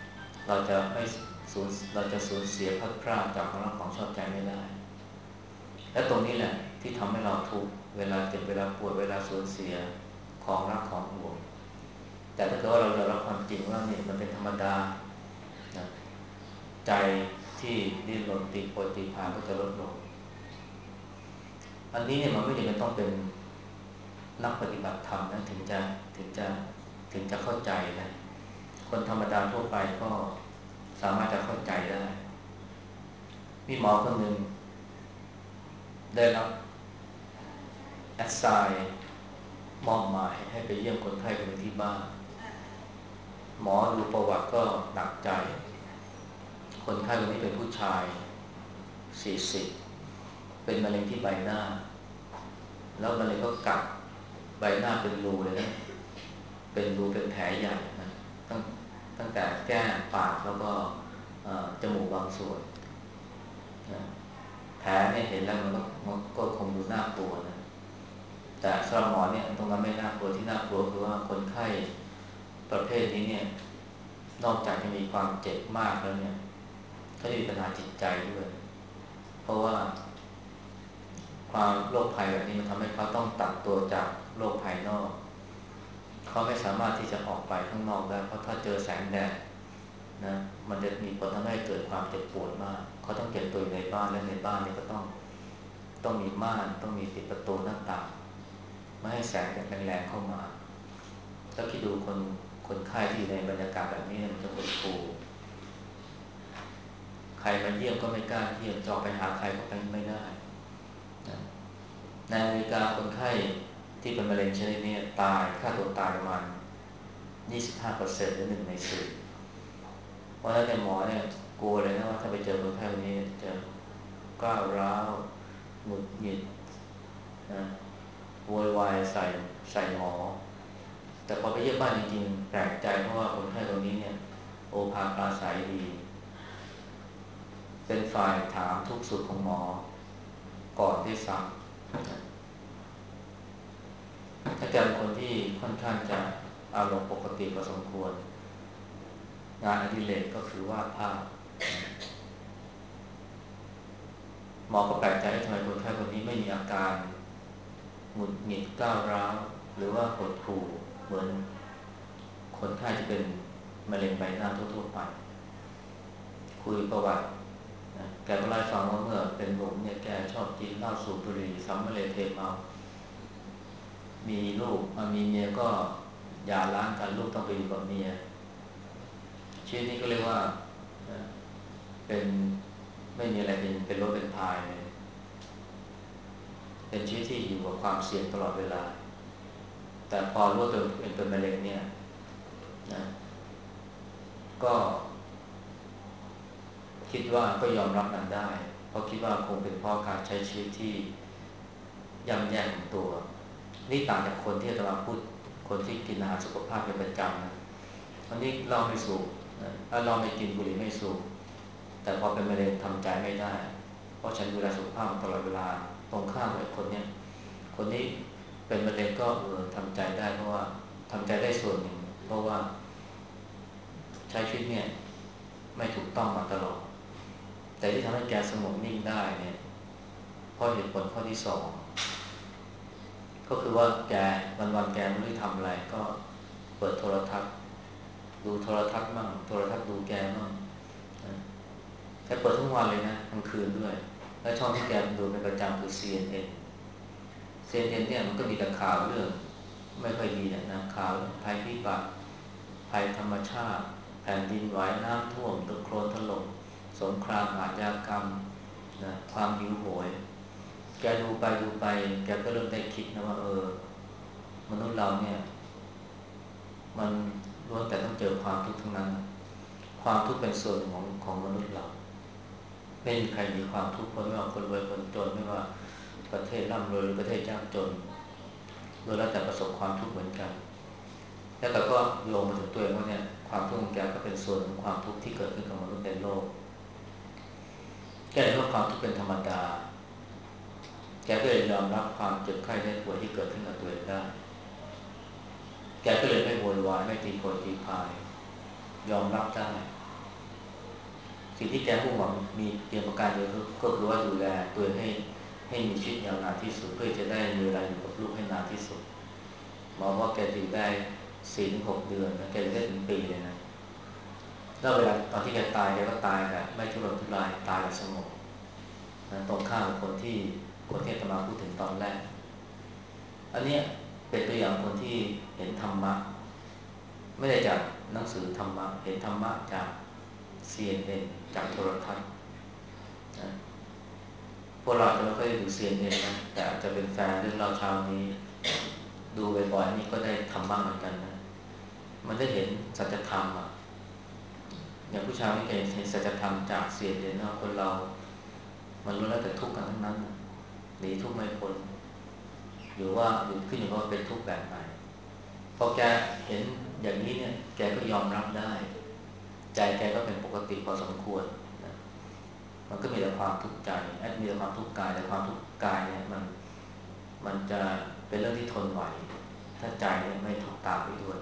เราจะสูญเสียพัดพรากจากของรักของชอบใจไม่ได้และตรงนี้แหละที่ทำให้เราทุกข์เวลาเจ็บเวลาปวดเวลาสูญเสียของรักของห่วงแต่ถ้าเกิดว่าเรายอมรับความจริงว่าเนี่ยมันเป็นธรรมดานะใจที่ดิ้นรนตีโพยตีพายก็จะลดลงอันนี้เนี่ยมันไม่จำเป็นต้องเป็นนักปฏิบัติธรรมนะถึงจะเข้าใจนะคนธรรมดาทั่วไปก็สามารถจะเข้าใจได้มีหมอคนหนึ่งได้รับแอสไซน์มอบหมายให้ไปเยี่ยมคนไข้คนหนึ่งที่บ้านหมอดูประวัติก็หนักใจคนไข้คนนี้เป็นผู้ชาย40เป็นมะเร็งที่ใบหน้าแล้วมะเร็งก็กัดใบหน้าเป็นรูเลยนะเป็นรูเป็นแผลใหญ่นะตั้งแต่แก้มปากแล้วก็จมูกบางส่วนนะแผลเนี่ยเห็นแล้วมันก็คงดูน่ากลัวนะแต่สำหรับหมอเนี่ยตรงนั้นไม่น่ากลัวที่น่ากลัวคือว่าคนไข้ประเภทนี้เนี่ยนอกจากจะมีความเจ็บมากแล้วเนี่ยเขาจะมีปัญหาจิตใจด้วยเพราะว่าความโรคภัยแบบนี้มันทำให้เขาต้องตัดตัวจากโลกภายนอกเขาไม่สามารถที่จะออกไปข้างนอกได้เพราะถ้าเจอแสงแดดนะมันจะมีผลทำให้เกิดความเจ็บปวดมากเขาต้องเก็บตัวอยู่ในบ้านและในบ้านนี่ก็ต้องมีม่านต้องมีปิดประตูหน้าต่างไม่ให้แสงแรงๆเข้ามาถ้าคิดดูคนไข้ที่อยู่ในบรรยากาศแบบนี้มันจะปวดหูใครมาเยี่ยมก็ไม่กล้าเยี่ยมจะออกไปหาใครก็ไปไม่ได้นะในอเมริกาคนไข้ที่เป็นมะเร็งชนิดนี้ตายค่าตัวตายประมาณ 25% หรือ1 ใน 10เพราะฉะนั้นหมอเนี่ยกลัวเลยนะว่าถ้าไปเจอคนไข้คนนี้จะก้าวร้าวหงุดหงิดนะโวยวายใส่หมอแต่พอไปเยี่ยมบ้านจริงๆแปลกใจเพราะว่าคนไข้คนนี้เนี่ยโอภาสปราศัยดีเป็นฝ่ายถามทุกสุขของหมอก่อนที่ซ้ำถ้าแกเป็นคนที่ค่อนข้างจะอารมณ์ปกติพอสมควรงานอดิเรกก็คือวาดภาพหมอก็แปลกใจทำไมคนไข้คนนี้ไม่มีอาการหงุดหงิดก้าวร้าวหรือว่าหดหู่เหมือนคนไข้ที่เป็นมะเร็งใบหน้าทั่วๆไปคุยประวัติแกก็เล่าให้ฟังว่าเมื่อเป็นหนุ่มเนี่ยแกชอบกินเหล้าสูบบุหรี่สัมมาเลเทเมามีลูกมีเมียก็หย่าร้างกันลูกต้องไปอยู่กับเมียชีวิตนี้ก็เรียกว่าเป็นไม่มีอะไรเป็นรถเป็นพายเลยเป็นชีวิตที่อยู่กับความเสี่ยงตลอดเวลาแต่พอรู้ตัวเป็นมะเร็งเนี่ยนะก็คิดว่าก็ยอมรับมันได้เพราะคิดว่าคงเป็นเพราะการใช้ชีวิตที่ย่ำแย่ของตัวนี่ต่างจากคนที่อาตมาพูดคนที่กินอาหารสุขภาพเป็นประจำนะอันนี้เราไม่สูบถ้าเราไม่กินบุหรี่ไม่สูบแต่พอเป็นมะเร็งทำใจไม่ได้เพราะฉันดูแลสุขภาพตลอดเวลาตรงข้ามกับคนเนี้ยคนนี้เป็นมะเร็งก็ทำใจได้เพราะว่าทำใจได้ส่วนหนึ่งเพราะว่าใช้ชีวิตเนี่ยไม่ถูกต้องมาตลอดแต่ที่ทำให้แกสงบนิ่งได้เนี่ยเพราะเหตุผลข้อที่สองก็คือว่าแกวันๆแกไม่รู้ทำอะไรก็เปิดโทรทัศน์ดูโทรทัศน์มั่งโทรทัศน์ดูแกมั่งแกเปิดทั้งวันเลยนะกลางคืนด้วยและช่องที่แกดูเป็นประจำคือ CNN CNN เนี่ยมันก็มีแต่ข่าวเรื่องไม่ค่อยดีนะข่าวภัยพิบัติภัยธรรมชาติแผ่นดินไหวน้ำท่วมตึกโคลนถล่มสงครามอาชญากรรมนะความหิวโหยแกดูไปดูไปแกก็เริ่มได้คิดนะว่ามนุษย์เราเนี่ยมันล้วนแต่ต้องเจอความทุกข์ทั้งนั้นความทุกข์เป็นส่วนของมนุษย์เราไม่มีใครหนีความทุกข์พ้นไม่ว่าคนรวยคนจนไม่ว่าประเทศร่ำรวยหรือประเทศยากจนล้วนแล้วแต่ประสบความทุกข์เหมือนกันแล้วเราก็โยงมาถึงตัวเองว่าเนี่ยความทุกข์ของแกก็เป็นส่วนของความทุกข์ที่เกิดขึ้นกับมนุษย์ในโลกแกเห็นว่าความทุกข์เป็นธรรมดาแกก็เลยยอมรับความเจ็บไข้ได้ป่วยที่เกิดขึ้นกับตัวเองได้แกก็เลยไม่โวยวายไม่ตีโพยตีพายยอมรับได้สิ่งที่แกมุ่งหวังมีเพียงประการเดียวก็คือว่าดูแลตัวเองให้มีชีวิตยาวนานที่สุดเพื่อจะได้มีเวลาอยู่กับลูกให้นานที่สุดหมอว่าแกอยู่ได้4-6 เดือนนะแกอยู่ได้ถึงปีเลยนะแล้วเวลาตอนที่แกตายแกก็ตายแบบไม่ทุรนทุรายตายแบบสงบนะตรงข้ามกับคนที่อาตมาพูดถึงตอนแรกอันนี้เป็นตัวอย่างคนที่เห็นธรรมะไม่ได้จากหนังสือธรรมะเห็นธรรมะจาก CNN จากโทรทัศน์นะพวกเราจะไม่ค่อยได้ดู CNN นะแต่อาจจะเป็นแฟนเรื่องเล่าเช้านี้ดูบ่อยๆนี่ก็ได้ธรรมะเหมือนกันนะมันได้เห็นสัจธรรมอ่ะอย่างผู้ชายนี่เห็นสัจธรรมจาก CNN นะคนเรามันล้วนแล้วแต่ทุกข์กันทั้งนั้นหนีทุกข์ไม่พ้นหรือว่าอยู่ขึ้นอยู่กับว่าเป็นทุกข์แบบไหนพอแกเห็นอย่างนี้เนี่ยแกก็ยอมรับได้ใจแกก็เป็นปกติพอสมควรนะมันก็มีแต่ความทุกข์ใจมีแต่ความทุกข์กายแต่ความทุกข์กายเนี่ยมันจะเป็นเรื่องที่ทนไหวถ้าใจเนี่ยไม่ถูกตามไปด้วย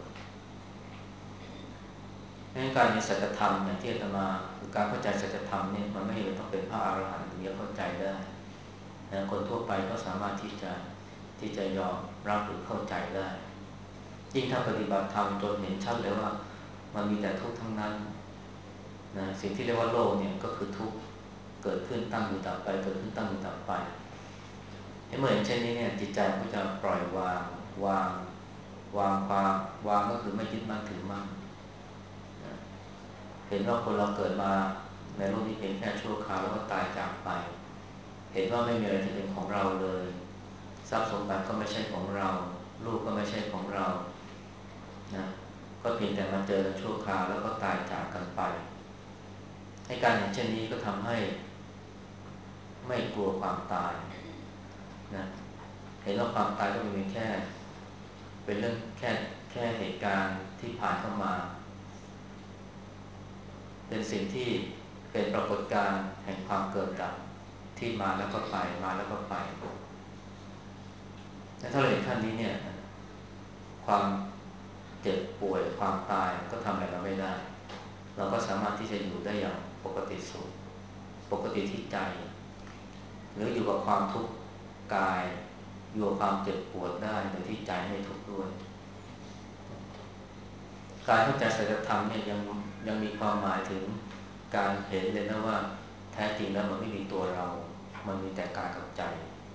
ดังนั้นการมีสัจธรรมอย่างที่อาตมาคือการเข้าใจสัจธรรมเนี่ยมันไม่จำเป็นต้องเป็นพระอรหันต์ถึงจะเข้าใจได้นะคนทั่วไปก็สามารถที่จะยอมรับหรือเข้าใจได้ยิ่งถ้าปฏิบัติธรรมจนเห็นชัดเลยว่ามันมีแต่ทุกข์ทั้งนั้นนะสิ่งที่เรียกว่าโลกเนี่ยก็คือทุกข์เกิดขึ้นตั้งอยู่ดับไปเกิดขึ้นตั้งอยู่ดับไปเมื่อเห็นเช่นนี้เนี่ยจิตใจมันก็จะปล่อยวางวางความวางก็คือไม่ยึดมั่นถือมั่นนะเห็นว่าคนเราเกิดมาในโลกนี้เพียงแค่ชั่วคราวแล้วก็ตายจากไปเห็นว่าไม่มีอะไรที่เป็นของเราเลยทรัพย์สมบัติก็ไม่ใช่ของเราลูกก็ไม่ใช่ของเรานะก็เพียงแต่มาเจอกันชั่วคราวแล้วก็ตายจากกันไปให้การเห็นเช่นนี้ก็ทำให้ไม่กลัวความตายนะเห็นว่าความตายก็เป็นแค่เป็นเรื่องแค่เหตุการณ์ที่ผ่านเข้ามาเป็นสิ่งที่เป็นปรากฏการณ์แห่งความเกิดดับที่มาแล้วก็ไปมาแล้วก็ไปและถ้าเราเห็นขั้นนี้เนี่ยความเจ็บป่วยความตายก็ทำอะไรเราไม่ได้เราก็สามารถที่จะอยู่ได้อย่างปกติสุขปกติที่ใจหรืออยู่กับความทุกข์กายอยู่กับความเจ็บปวดได้โดยที่ใจไม่ทุกข์ด้วยการเข้าใจสัจธรรมเนี่ยยังมีความหมายถึงการเห็นเลยนะว่าแท้จริงแล้วมันไม่มีตัวเรามันมีแต่กายกับใจ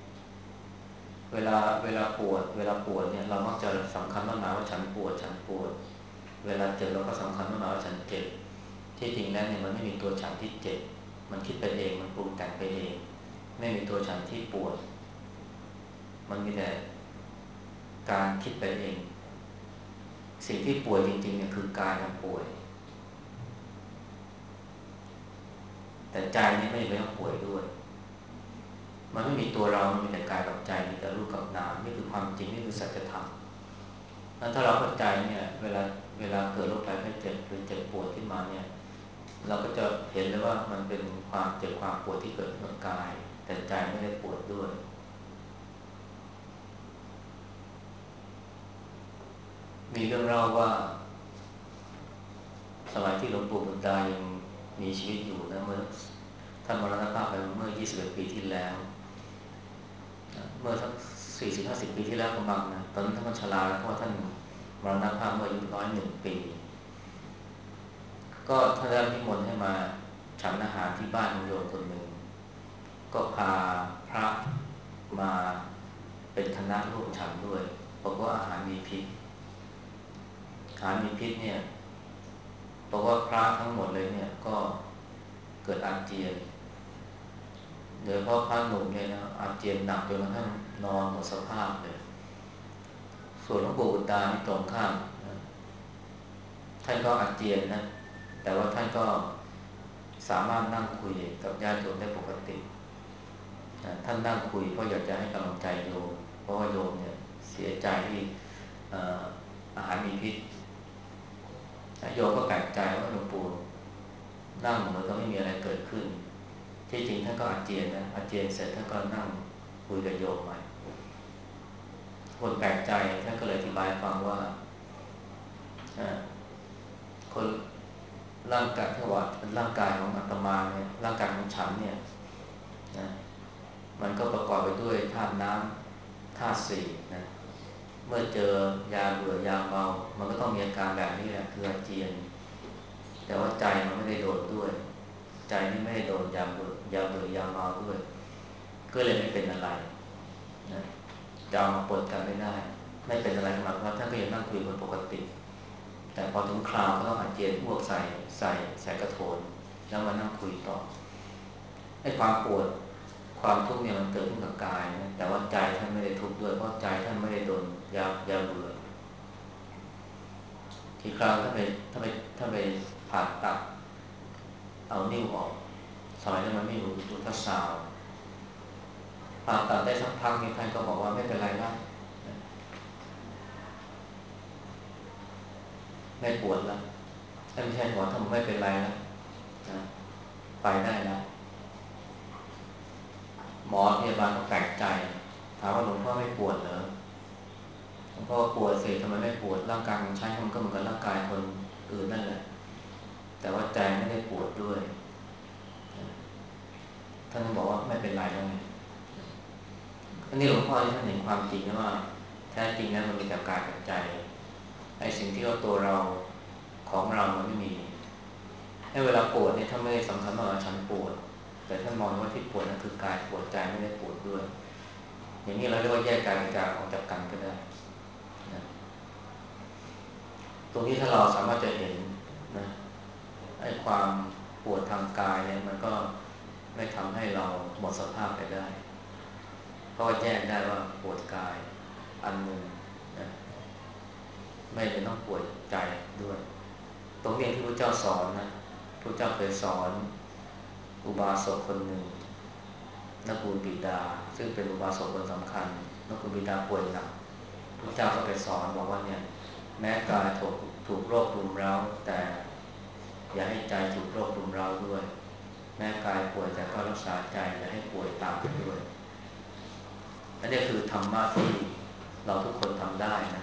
เวลาปวดเนี่ยเรามักจะสำคัญมากหมายว่าฉันปวดเวลาเจ็บเราก็สำคัญมากหมายว่าฉันเจ็บที่จริงแล้วเนี่ยมันไม่มีตัวฉันที่เจ็บมันคิดไปเองมันปรุงแต่งไปเองไม่มีตัวฉันที่ปวดมันมีแต่การคิดไปเองสิ่งที่ป่วยจริงๆเนี่ยคือกายมันป่วยแต่ใจนี่ไม่ได้ต้องป่วยด้วยมันไม่มีตัวเรามันมีแต่กายกับใจมีแต่รูปกับนามนี่คือความจริงนี่คือสัจธรรมนั้นถ้าเราเข้าใจเนี่ยเวลาเกิดโรคภัยไข้เจ็บหรือเจ็บปวดขึ้นมาเนี่ยเราก็จะเห็นเลยว่ามันเป็นความเจ็บความปวดที่เกิดขึ้นกับกายแต่ใจไม่ได้ปวดด้วยมีเรื่องเล่าว่าสมัยที่หลวงปู่บุญตายังมีชีวิตอยู่นะเมื่อท่านมรณภาพไปเมื่อ21 ปีที่แล้วเมื่อสัก40-50 ปีที่แล้วประมาณนะตอนนั้นท่านก็ชราแล้วเพราะว่าท่านมรณภาพเมื่ออายุ101 ปีก็ท่านได้นิมนต์ให้มาฉันอาหารที่บ้านของโยมคนหนึ่งก็พาพระมาเป็นคณะร่วมฉันด้วยบอกว่าอาหารมีพิษเนี่ยบอกว่าพระทั้งหมดเลยเนี่ยก็เกิดอาเจียนโดยเฉพาะพระหนุ่มเนี่ยนะอาเจียนหนักจนกระทั่งนอนหมดสภาพเลยส่วนหลวงปู่บุตาที่ตรงข้ามท่านก็อาเจียนนะแต่ว่าท่านก็สามารถนั่งคุยกับญาติโยมได้ปกติท่านนั่งคุยเพราะอยากจะให้กำลังใจโยมเพราะว่าโยมเนี่ยเสียใจที่อาหารมีพิษโยมก็แปลกใจว่าหลวงปู่นั่งเหมือนกับไม่มีอะไรเกิดขึ้นที่จริงท่านก็อาเจียนนะอาเจียนเสร็จท่านก็นั่งคุยกับโยมใหม่คนแปลกใจท่านก็เลยอธิบายฟังว่าคนร่างกายที่ว่าเป็นร่างกายของอาตมาเนี่ยร่างกายของฉันเนี่ยนะมันก็ประกอบไปด้วยธาตุน้ำธาตุสี่นะเมื่อเจอยาเบื่อยาเมามันก็ต้องมีอาการแบบนี้แหละคืออาเจียนแต่ว่าใจมันไม่ได้โดนด้วยใจนี่ไม่ได้โดนยาเบื่อยาเมาด้วยก็เลยไม่เป็นอะไรนะจะเอามาปนกันไม่ได้ไม่เป็นอะไรหมายความว่าท่านก็ยังนั่งคุยกันปกติแต่พอถึงคราวก็ต้องอาเจียนอ้วกใส่กระโถนแล้วมานั่งคุยต่อให้ความปวดความทุกข์เนี่ยมันเกิดขึ้นกับกายนะแต่ว่าใจท่านไม่ได้ทุกข์ด้วยเพราะใจท่านไม่ได้โดนยาเบื่อทีคราวถ้าไปผ่าตัดเอานิ้วออกสมัยนั้นมันไม่รู้อุลตราซาวด์ผ่าตัดได้สักพักนี่ท่านก็บอกว่าไม่เป็นไรนะไม่ปวดแล้วท่านไม่ใช่บอกทำไม่เป็นไรแล้วนะไปได้แล้วหมอพยาบาลก็แปลกใจถามว่าหลวงพ่อไม่ปวดเหรอหลวงพ่อปวดสิทำไมไม่ปวดร่างกายของฉันมันก็เหมือนกับร่างกายคนอื่นนั่นแหละแต่ว่าใจไม่ได้ปวดด้วยท่านบอกว่าไม่เป็นไรแล้วไงอันนี้หลวงพ่อที่ท่านเห็นความจริงนะว่าแท้จริงแล้วมันมีแต่กายกับใจไอ้สิ่งที่ว่าตัวเราของเรามันไม่มีให้เวลาปวดเนี่ยท่านไม่ได้สำคัญว่าฉันปวดแต่ท่านมองว่าที่ปวดนั่นคือกายปวดใจไม่ได้ปวดด้วยอย่างนี้เราเรียกว่าแยกกายกับใจออกจากกันก็ได้นะตรงนี้ถ้าเราสามารถจะเห็นนะไอ้ความปวดทางกายเนี่ยมันก็ไม่ทำให้เราหมดสภาพไปได้เพราะว่าแยกได้ว่าปวดกายอันหนึ่งนะไม่เป็นต้องปวดใจด้วยตรงนี้ที่พระเจ้าสอนนะพระเจ้าเคยสอนอุบาสกคนหนึ่งนักบุญบิดาซึ่งเป็นอุบาสกคนสำคัญนักบุญบิดาป่วยหนักพระเจ้าก็ไปสอนบอกว่าเนี่ยแม้กายถูกโรครุมเร้าแต่อย่าให้ใจถูกโรครุมเร้าด้วยแม้กายป่วยแต่ก็รักษาใจอย่าให้ป่วยตามไปด้วยอันนี้คือธรรมะที่เราทุกคนทำได้นะ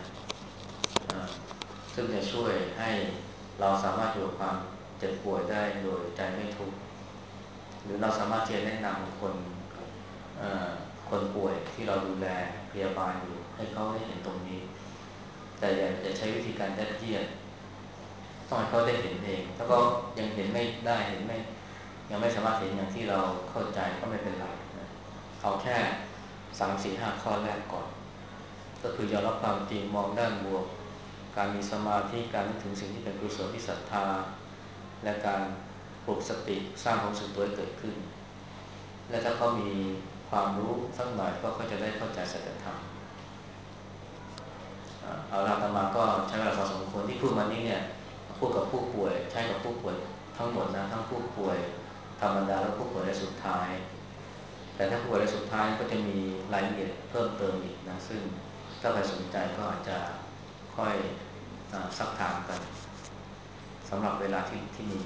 ซึ่งจะช่วยให้เราสามารถอยู่กับความเจ็บป่วยได้โดยใจไม่ทุกข์หรือเราสามารถที่จะแนะนำคนป่วยที่เราดูแลพยาบาลอยู่ให้เขาได้เห็นตรงนี้แต่อย่าใช้วิธีการยัดเยียดต้องให้เขาได้เห็นเองถ้าก็ยังเห็นไม่ได้ยังไม่สามารถเห็นอย่างที่เราเข้าใจก็ไม่เป็นไรนะเอาแค่3-4-5 ข้อแรกก่อนก็คือยอมรับความจริงมองด้านบวกการมีสมาธิการนึกถึงสิ่งที่เป็นกุศลที่ศรัทธาและการปลุกสติสร้างความรู้สึกตัวให้เกิดขึ้นและถ้าเขามีความรู้สักหน่อยก็จะได้เข้าใจสัจธรรมเอาอาตมาก็ใช้เวลาพอสมควรที่พูดมานี้เนี่ยพูดกับผู้ป่วยใช้กับผู้ป่วยทั้งหมดนะทั้งผู้ป่วยธรรมดาและผู้ป่วยระยะสุดท้ายแต่ถ้าผู้ป่วยระยะสุดท้ายก็จะมีรายละเอียดเพิ่มเติมอีกนะซึ่งถ้าใครสนใจก็อาจจะค่อยซักถามกันสำหรับเวลาที่มี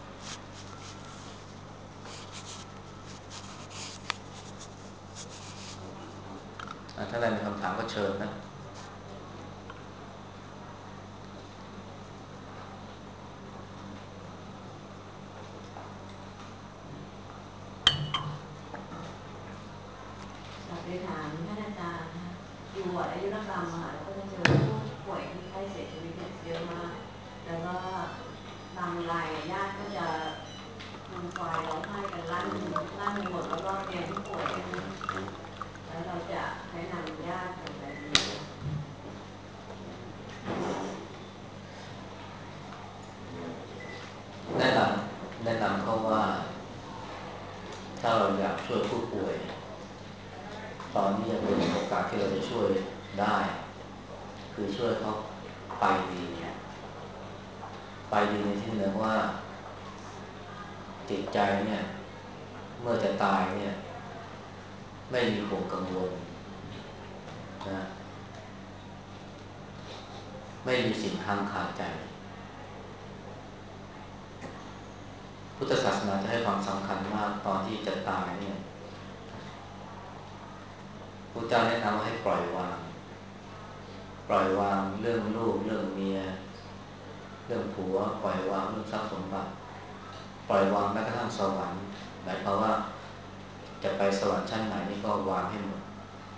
ถ้าใครมีคำถามก็เชิญนะไปถามท่านอาจารย์นะคะอยู่วอร์ดอายุรกรรมค่ะแล้วก็จะเจอผู้ป่วยที่ไข้เสียชีวิตเยอะมากแล้วก็บางรายญาติก็จะนำควายร้องไห้กันลั่นไปหมดแล้วก็เตียงผู้ป่วยแล้วเราจะแนะนำญาติอย่างไรดีแนะนแนะนำเขาว่าถ้าเราอยากช่วยผู้ป่วยตอนนี้จะเป็นโอกาสที่เราจะช่วยได้คือช่วยเขาไปดีไปดีในที่นี้ว่าจิตใจเนี่ยเมื่อจะตายเนี่ยไม่มีห่วงกังวลนะไม่มีสิ่งค้างคาใจพุทธศาสนาจะให้ความสำคัญมากตอนที่จะตายเนี่ยพุทธเจ้าแนะนำว่าให้ปล่อยวางเรื่องลูกเรื่องเมียเรื่องผัวปล่อยวางเรื่องทรัพย์สมบัติปล่อยวางแม้กระทั่งสวรรค์หมายความว่าจะไปสวรรค์ชั้นไหนนี่ก็วางให้หมด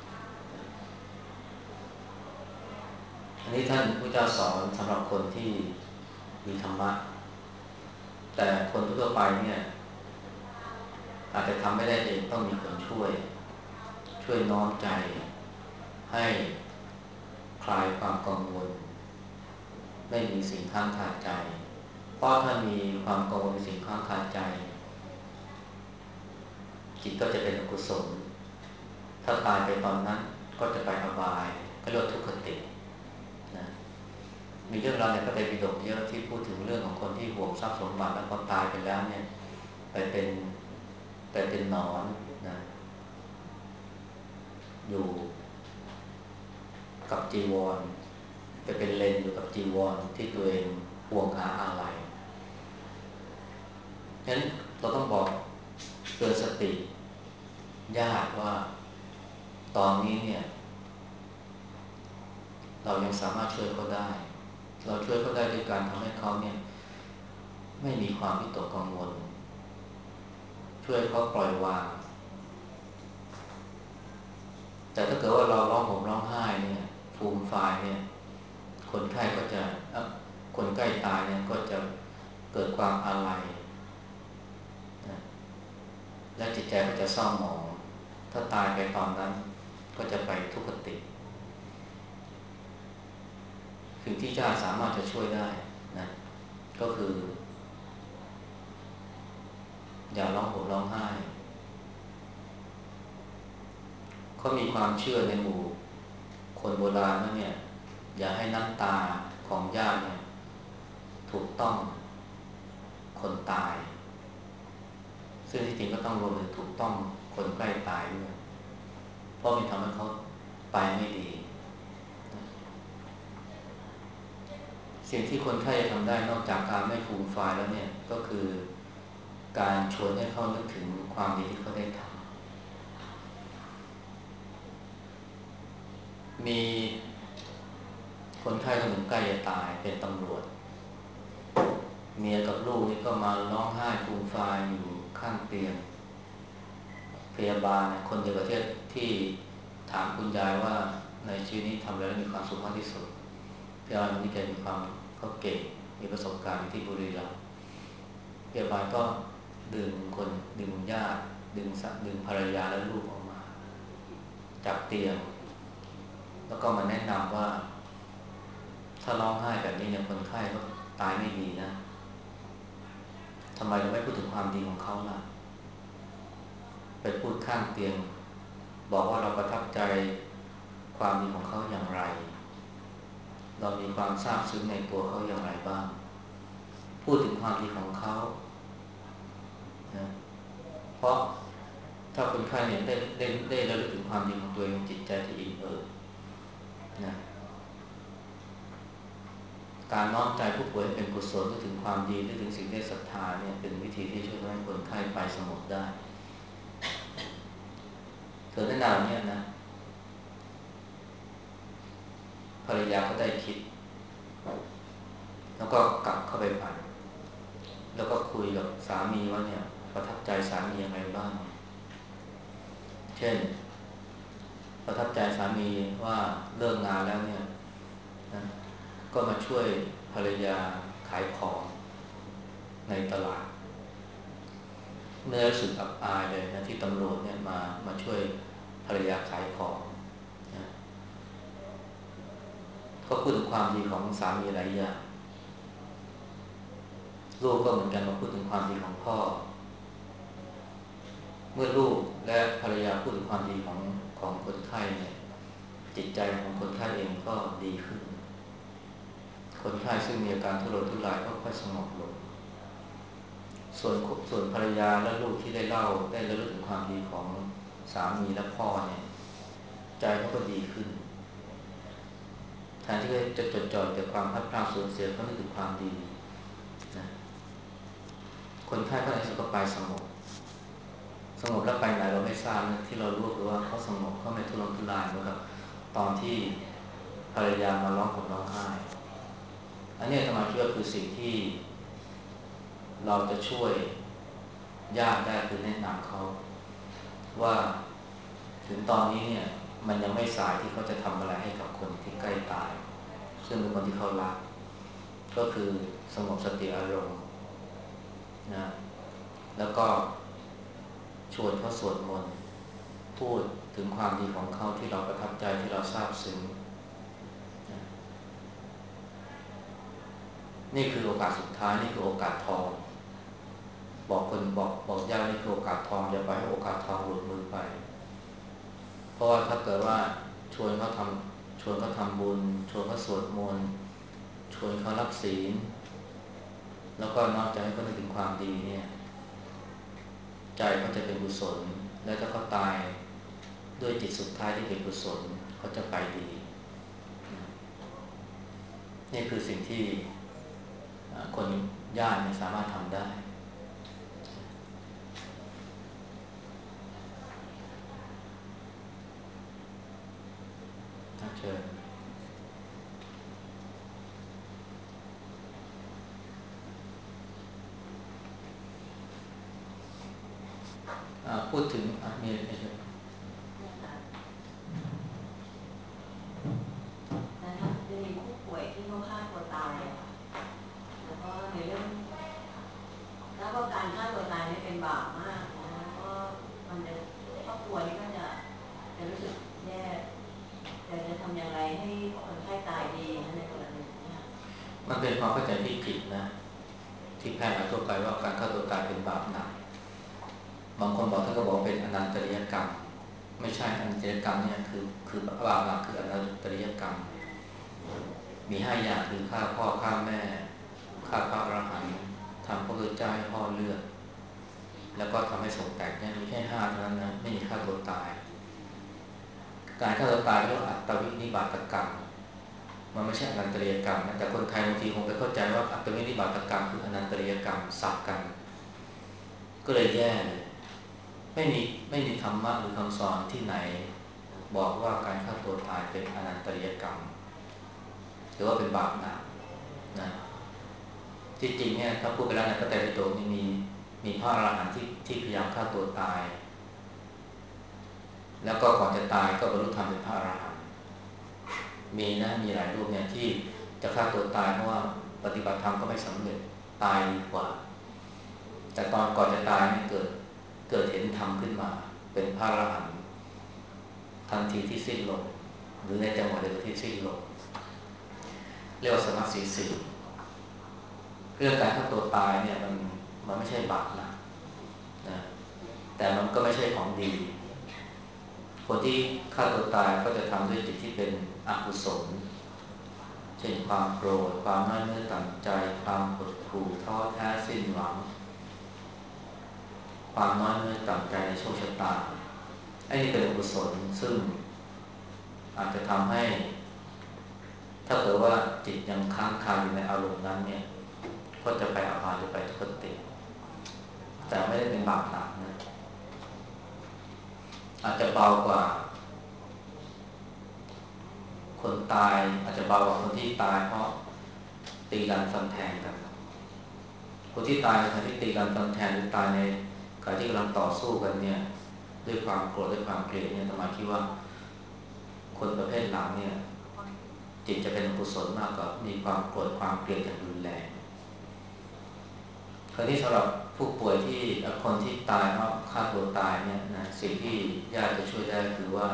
อันนี้ท่านพุทธเจ้าสอนสำหรับคนที่มีธรรมะแต่คนทั่วไปเนี่ยอาจจะทำไม่ได้เองต้องมีคนช่วยน้อมใจให้คลายความกังวลไม่มีสิ่งค้างคาใจเพราะถ้ามีความกังวลมีสิ่งค้างคาใจจิตก็จะเป็นอกุศลถ้าตายไปตอนนั้นก็จะไปอบายก็เรียกว่าทุกขตินะมีเรื่องราวในพระไตรปิฎกเยอะที่พูดถึงเรื่องของคนที่ห่วงทรัพย์สมบัติแล้วพอตายไปแล้วเนี่ยไปเป็นหนอนนะอยู่กับจีวรไปเป็นเลนอยู่กับจีวรที่ตัวเองห่วงหาอะไรฉะนั้นเราต้องบอกเตือนสติญาติว่าตอนนี้เนี่ยเรายังสามารถช่วยเขาได้เราช่วยเขาได้ด้วยการทำให้เขาเนี่ยไม่มีความวิตกกังวลช่วยเขาปล่อยวางแต่ถ้าเกิดว่าเราร้องห่มร้องไห้เนี่ยฟูมฟายเนี่ยคนไข้ก็จะคนใกล้ตายเนี่ยก็จะเกิดความอาลัยนะและจิตใจก็จะเศร้าหมองถ้าตายไปตอนนั้นก็จะไปทุกขติสิ่งที่ญาติสามารถจะช่วยได้นะก็คืออย่าร้องห่มร้องไห้เขามีความเชื่อในหมู่คนโบราณว่าเนี่ยอย่าให้น้ำตาของญาติเนี่ยถูกต้องคนตายซึ่งที่จริงก็ต้องรวมถึงถูกต้องคนใกล้ตายด้วยเพราะมันทำให้เขาไปไม่ดีสิ่งที่คนไข้จะทำได้นอกจากการไม่ฟูมฟายแล้วเนี่ยก็คือการชวนให้เขานึกถึงความดีที่เขาได้ทำมีคนไข้คนหนึ่งใกล้จะตายเป็นตำรวจเมียกับลูกนี่ก็มาร้องไห้ฟูมฟายอยู่ข้างเตียงพยาบาลคนเดียวกับที่ถามคุณยายว่าในชีวิตนี้ทำอะไรแล้วมีความสุขมากที่สุดพยาบาลคนนี้แกมีความเขาเก่งมีประสบการณ์ที่บุรีรัมย์พยาบาลก็ดึงญาติดึงภรรยาและลูกออกมาจากเตียงแล้วก็มาแนะนำว่าถ้าร้องไห้แบบนี้เนี่ยคนไข้ก็ตายไม่ดีนะทำไมเราไม่พูดถึงความดีของเขาล่ะไปพูดข้างเตียงบอกว่าเราประทับใจความดีของเขาอย่างไรเรามีความซาบซึ้งในตัวเขาอย่างไรบ้างพูดถึงความดีของเขานะเพราะถ้าคนไข้เนี่ยได้ระลึกถึงความดีของตัวเองจิตใจจะอิ่มเอิบนะการน้อมใจผู้ป่วยเป็นกุศลนึกถึงความดีนึกถึงสิ่งที่ศรัทธาเนี่ยเป็นวิธีที่ช่วยให้คนไข้ไปสงบได้เธอได้นานเนี่ยนะภรรยาก็ได้คิดแล้วก็กลับเข้าไปฝันแล้วก็คุยกับสามีว่าเนี่ยประทับใจสามียังไงบ้างเช่นประทับใจสามีว่าเลิกงานแล้วเนี่ยนะก็มาช่วยภรรยาขายของในตลาดไม่ได้รู้สึกอับอายเลยนะที่ตำรวจเนี่ยมาช่วยภรรยาขายของนะก็พูดถึงความดีของสามีหลายอย่างลูกก็เหมือนกันมาพูดถึงความดีของพ่อเมื่อลูกและภรรยาพูดถึงความดีของคนไข้เนี่ยจิตใจของคนไข้เองก็ดีขึ้นคนไข้ซึ่งมีอาการทุรนทุรายก็ค่อยสงบลงส่วนภรรยาและลูกที่ได้เล่าได้ระลึกถึงความดีของสามีและพ่อเนี่ยใจเขาก็ดีขึ้นแทนที่จะจดจ่อแต่ความพลาดพลาดสูญเสียเขานึกถึงความดีนะคนไข้ก็ในสุขไปสงบแล้วไปไหนเราไม่ทราบนะที่เรารู้คือว่าเขาสงบเขาไม่ทุรนทุรายเหมือนกับตอนที่ภรรยามาร้องห่มร้องไห้อันนี้อาตมาคิดว่าคือสิ่งที่เราจะช่วยญาติได้คือแนะนำเขาว่าถึงตอนนี้เนี่ยมันยังไม่สายที่เขาจะทำอะไรให้กับคนที่ใกล้ตายซึ่งเป็นคนที่เขารักก็คือสงบสติอารมณ์นะแล้วก็ชวนเขาสวดมนต์พูดถึงความดีของเขาที่เราประทับใจที่เราซาบซึ้งนะนี่คือโอกาสสุดท้ายนี่คือโอกาสทองบอกญาตินี่คือโอกาสทองอย่าไปให้โอกาสทองหลุดมือไปเพราะว่าถ้าเกิดว่าชวนเขาทำบุญชวนเขาสวดมนต์ชวนเขารักศีลแล้วก็น้อมใจให้เขานึกถึงความดีเนี่ยใจเขาจะเป็นกุศลและถ้าเขาตายด้วยจิตสุดท้ายที่เป็นกุศลเขาจะไปดีนี่คือสิ่งที่คนญาติไม่สามารถทำได้เชิญพูดถึงมีอะไรเชิญนะคะจะมีผู้ป่วยที่เขาฆ่าตัวตายแล้วก็ในเรื่องแล้วก็การฆ่าตัวตายนี่เป็นบาปมากนะแล้วก็มันจะครอบครัวนี่ก็จะรู้สึกแย่จะทำอย่างไรให้คนไข้ตายดีในกรณีนี้ค่ะมันเป็นความเข้าใจที่ผิดนะที่แพทย์ทั่วไปว่าการฆ่าตัวตายเป็นบาปหนักบางคนบอกท่านก็บอกเป็นอนันตริยกรรมไม่ใช่อนันตริยกรรมเนี่ยคือบาปหนักคืออนันตริยกรรมมี5 อย่างคือฆ่าพ่อฆ่าแม่ฆ่าพระอรหันต์ทำพระพุทธเจ้าให้พ่อเลือดแล้วก็ทำให้สงฆ์แตกเนี่ยมีแค่5เท่านั้นนะไม่มีฆ่าตัวตายการฆ่าตัวตายเรียกว่าอัตตวินิบาตกรรมมันไม่ใช่อนันตริยกรรมนะแต่คนไทยบางทีคงไปเข้าใจว่าอัตตวินิบาตกรรมคืออนันตริยกรรมสับกันก็เลยแย่เลยไม่มีธรรมะหรือคำสอนที่ไหนบอกว่าการฆ่าตัวตายเป็นอนันตริยกรรมหรือว่าเป็นบาปหนักนะที่จริงเนี่ยถ้าพูดไปแล้วในพระไตรปิฎกนี่มีพระอรหันต์ที่พยายามฆ่าตัวตายแล้วก็ก่อนจะตายก็บรรลุธรรมเป็นพระอรหันต์มีหลายรูปเนี่ยที่จะฆ่าตัวตายเพราะว่าปฏิบัติธรรมก็ไม่สำเร็จตายดีกว่าแต่ตอนก่อนจะตายเนี่ยเกิดเห็นธรรมขึ้นมาเป็นพระอรหันต์ทันทีที่สิ้นลมหรือในจังหวะเดียวที่สิ้นลมเรียกว่าสมาธิสี่เรื่องการฆ่าตัวตายเนี่ยมันไม่ใช่บาปนะแต่มันก็ไม่ใช่ของดีคนที่ฆ่าตัวตายก็จะทำด้วยจิตที่เป็นอกุศลฉช่นความโกรธความน้อยเนื้อต่ำใจความหดหู่ท้อแท้สิ้นหวังความน้อยเนื้อต่ำใจในโชคชะตาไอ้นี่เป็นอกุศลซึ่งอาจจะทำให้ถ้าเกิดว่าจิตยังค้างคาอยู่ในอารมณ์นั้นเนี่ยก็จะไปอบายจะไปทุกขติแต่ไม่ได้เป็นบาปหนักนะอาจจะเบากว่าคนตายอาจจะเบากว่าคนที่ตายเพราะตีกันฟันแทงกันคนที่ตายในขณะที่ตีกันฟันแทงหรือตายในขณะที่กำลังต่อสู้กันเนี่ยด้วยความโกรธด้วยความเกลียดเนี่ยอาตมาคิดว่าคนประเภทหลังเนี่ยจิตจะเป็นอกุศลมากกว่ามีความโกรธความเกลียดอย่างรุนแรงคราวนี้สำหรับผู้ป่วยที่คนที่ตายเพราะฆ่าตัวตายเนี่ยนะสิ่งที่ญาติจะช่วยได้คือว่า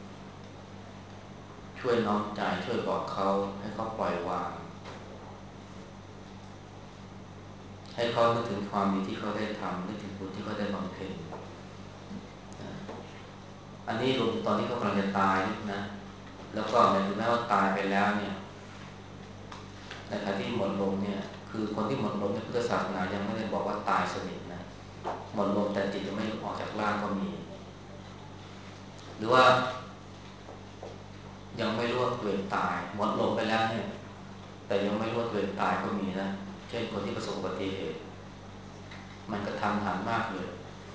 ช่วยน้อมใจช่วยบอกเขาให้เขาปล่อยวางให้เขานึกถึงความดีที่เขาได้ทำนึกถึงบุญที่เขาได้บำเพ็ญอันนี้รวมถึงตอนที่เขากำลังจะตายนะแล้วก็ถึงแม้ว่าตายไปแล้วเนี่ยในขณะที่หมดลมเนี่ยคือคนที่หมดลมในพุทธศาสนายังไม่ได้บอกว่าตายสนิทนะหมดลมแต่จิตยังไม่ออกจากร่างก็มีหรือว่ายังไม่รู้ว่าตัวเองตายหมดลมไปแล้วเนี่ยแต่ยังไม่รู้ว่าตัวเองตายก็มีนะเช่นคนที่ประสบอุบัติเหตุมันกระทันหันมากเลย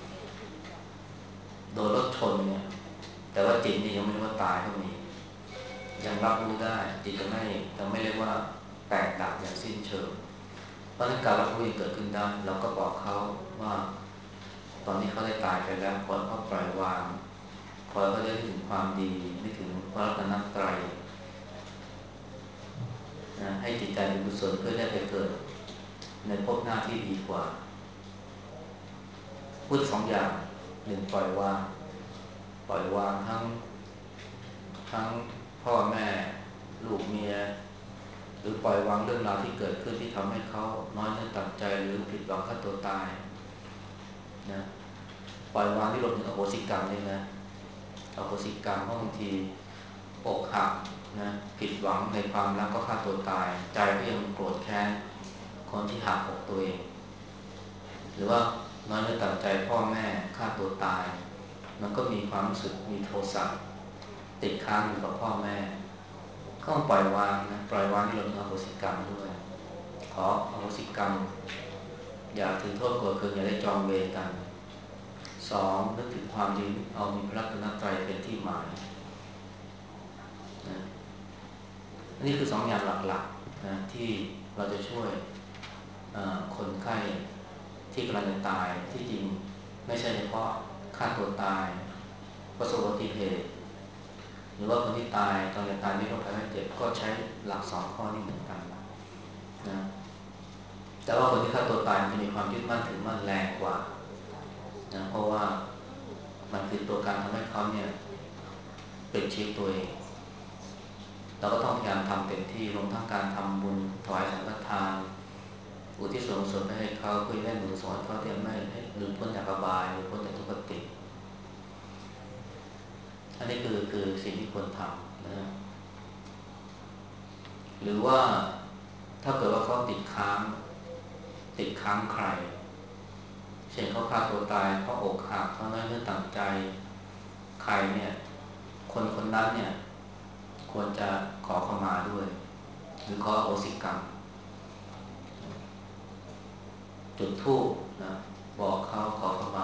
โดนรถชนเนี่ยแต่ว่าจิตนี่ยังไม่รู้ว่าตายก็มียังรับรู้ได้จิตจะไม่เรียกว่าแตกดับอย่างสิ้นเชิงเพราะฉะนั้นการรับรู้ยังเกิดขึ้นได้เราก็บอกเขาว่าตอนนี้เขาได้ตายไปแล้วขอให้เขาปล่อยวางขอให้เขาได้ถึงความดีนึกถึงพระรัตนตรัยนะให้จิตใจเป็นกุศลเพื่อได้ไปเกิดในภพหน้าที่ดีกว่าพูดสองอย่างหนึ่งปล่อยวางทั้งพ่อแม่ลูกเมียหรือปล่อยวางเรื่องราวที่เกิดขึ้นที่ทำให้เขาน้อยเนื้อต่ำใจหรือผิดหวังฆ่าตัวตายนะปล่อยวางที่รวมถึงอโหสิกรรมด้วยนะอโหสิกรรมเพราะบางทีอกหักนะผิดหวังในความรักก็ฆ่าตัวตายใจก็ยังโกรธแค้นคนที่หักอกตัวเองหรือว่าน้อยเนื้อต่ำใจพ่อแม่ฆ่าตัวตายมันก็มีความรู้สึกมีโทสะติดค้างอยู่กับพ่อแม่ก็ต้องปล่อยวางนะปล่อยวางที่เราถึงอโหสิกรรมด้วยขออโหสิกรรมอย่าถือโทษโกรธเคืองอย่าได้จองเวรกันสองนึกถึงความดีเอามีพระรัตนตรัยเป็นที่หมายนะอันนี้คือสองอย่างหลักๆนะที่เราจะช่วยคนไข้ที่กำลังจะตายที่จริงไม่ใช่เฉพาะฆ่าตัวตายประสบอุบัติเหตุหรือว่าคนที่ตายตอนจะตายด้วยโรคภัยไข้เจ็บก็ใช้หลักสองข้อนี้เหมือนกันนะแต่ว่าคนที่ฆ่าตัวตายจะมีความยึดมั่นถือมั่นแรงกว่านะเพราะว่ามันคือตัวการทำให้เขาเนี่ยเป็นชีวิตตัวเองเราก็ต้องพยายามทำเต็มที่รวมทั้งการทำบุญถวายสังฆทานอุทิศส่วนกุศลไปให้เขาเพื่อได้บุญสอนเขาที่ไม่ให้หลุดพ้นจากอบายหรือพ้นจากทุกขติอันนี้คือสิ่งที่ควรทำนะหรือว่าถ้าเกิดว่าเขาติดค้างใครเช่นเขาฆ่าตัวตายเพราะอกหักเพราะน้อยเนื้อต่ำใจใครเนี่ยคนนั้นเนี่ยควรจะขอเข้ามาด้วยหรือขออโหสิกรรมจุดธูปนะบอกเขาขอเข้ามา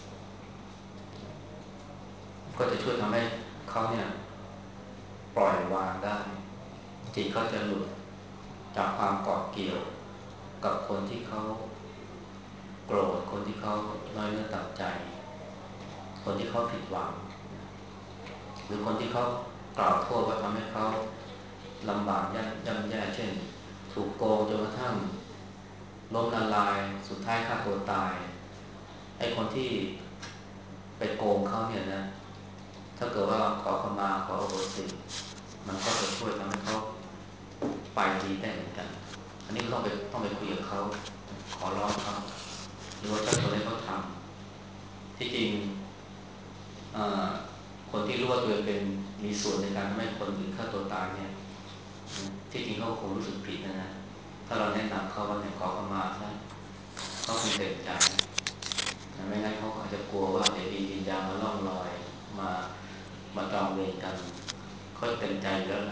ก็จะช่วยทำให้เขาเนี่ยปล่อยวางได้จิตเขาจะหลุดจากความเกาะเกี่ยวกับคนที่เขาโกรธคนที่เขาน้อยเนื้อต่ำใจคนที่เขาผิดหวังหรือคนที่เขากล่าวโทษว่าทำให้เขาลำบากย่ำแย่เช่นถูกโกงจนกระทั่งล้มละลายสุดท้ายฆ่าตัวตายไอ้คนที่ไปโกงเขาเนี่ยนะถ้าเกิดว่าขอขมาขออโหสิมันก็จะช่วยทำให้เขาไปดีได้เหมือนกันอันนี้ก็ต้องไปคุยกับเขาขอร้องเขาหรือว่าชักชวนให้เขาทำที่จริงคนที่รู้ว่าตัวเองมีส่วนในการทำให้คนอื่นฆ่าตัวตายเนี่ยที่จริงเขาคงรู้สึกผิดนะถ้าเราแนะนำเขาว่าเนี่ยขอเข้ามาซะเขาคงเต็มใจนะไม่งั้นเขาอาจจะกลัวว่าเดี๋ยววิญญาณมาล่องลอยมาจองเวรกันเขาเต็มใจอยู่แล้วล่ะ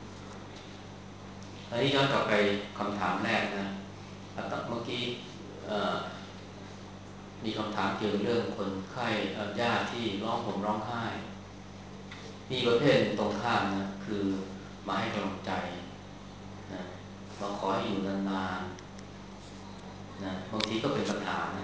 อันนี้ย้อนกลับไปคำถามแรกนะเมื่อกี้มีคำถามเกี่ยวกับเรื่องคนไข้ญาติที่ร้องห่มร้องไห้มีประเภทตรงข้ามนะคือมาให้กำลังใจนะมาขอให้อยู่นานๆนะบางทีก็เป็นปัญหานะ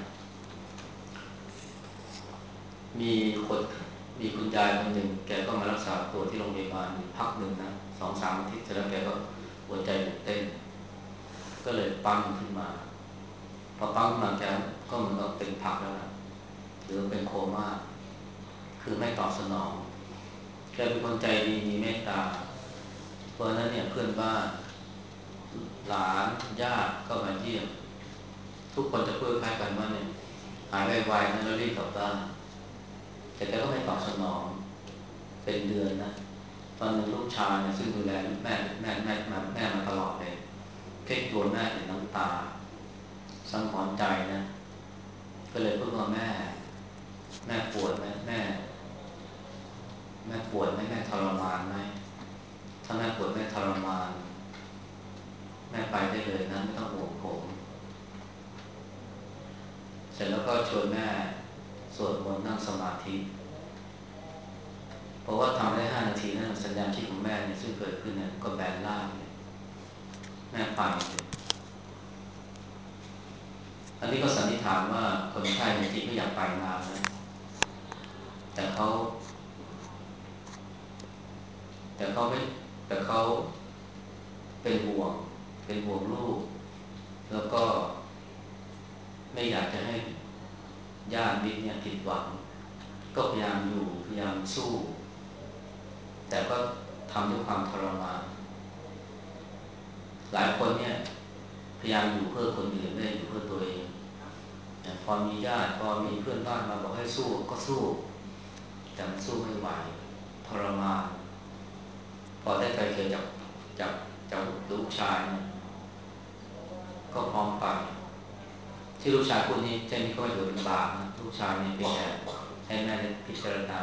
มีคนมีคุณยายคนหนึ่งแกก็มารักษาตัวที่โรงพยาบาลพักหนึ่งนะ2-3 อาทิตย์เสร็จแล้วแกก็หัวใจหยุดเต้นก็เลยปั๊มขึ้นมาพอปั๊มขึ้นมาแกก็เหมือนกับเป็นพักแล้วนะหรือเป็นโคม่าคือไม่ตอบสนองแกเป็นคนใจดีมีเมตตาเพราะนั้นเนี่ยเพื่อนบ้านหลานญาติก็มาเยี่ยมทุกคนจะพูดคล้ายกันว่าเนี่ยหายไวๆนะแล้วรีบกลับบ้านแต่แกก็ไม่ตอบสนองเป็นเดือนนะตอนนึงลูกชายเนี่ยซึ่งดูแลแม่มาตลอดเลยเพ่งตัวแม่เห็นน้ำตาสังหรณ์ใจนะก็เลยพูดว่าแม่ปวดไหมแม่ปวดไหมแม่ทรมานไหมถ้าแม่ปวดแม่ทรมานแม่ไปได้เลยนะไม่ต้องห่วงผมเสร็จแล้วก็ชวนแม่สวดมนต์นั่งสมาธิเพราะว่าทำได้5 นาทีนะสัญญาณชีพของแม่เนี่ยซึ่งเกิดขึ้นเนี่ยก็แบนล่างเลยแม่ไปเลยอันนี้ก็สันนิษฐานว่าคนไข้ในที่ไม่อยากไปนานนะแต่เขาแต่เขาไม่แต่เขาเป็นห่วงลูกแล้วก็ไม่อยากจะให้ญาติมิตรเนี่ยผิดหวังก็พยายามอยู่พยายามสู้แต่ก็ทำด้วยความทรมานหลายคนเนี่ยพยายามอยู่เพื่อคนอื่นไม่ได้อยู่เพื่อตัวเองพอมีญาติพอมีเพื่อนบ้านมาบอกให้สู้ก็สู้แต่มันสู้ไม่ไหวทรมานพอได้ไกลเกลี่ยจากจากลูกชายเนี่ยก็พร้อมไปที่ลูกชายพูดนี้เช่นนี้ก็ไม่ถือเป็นบาปนะลูกชายเนี่ยเป็นแต่ให้แม่ได้พิจารณา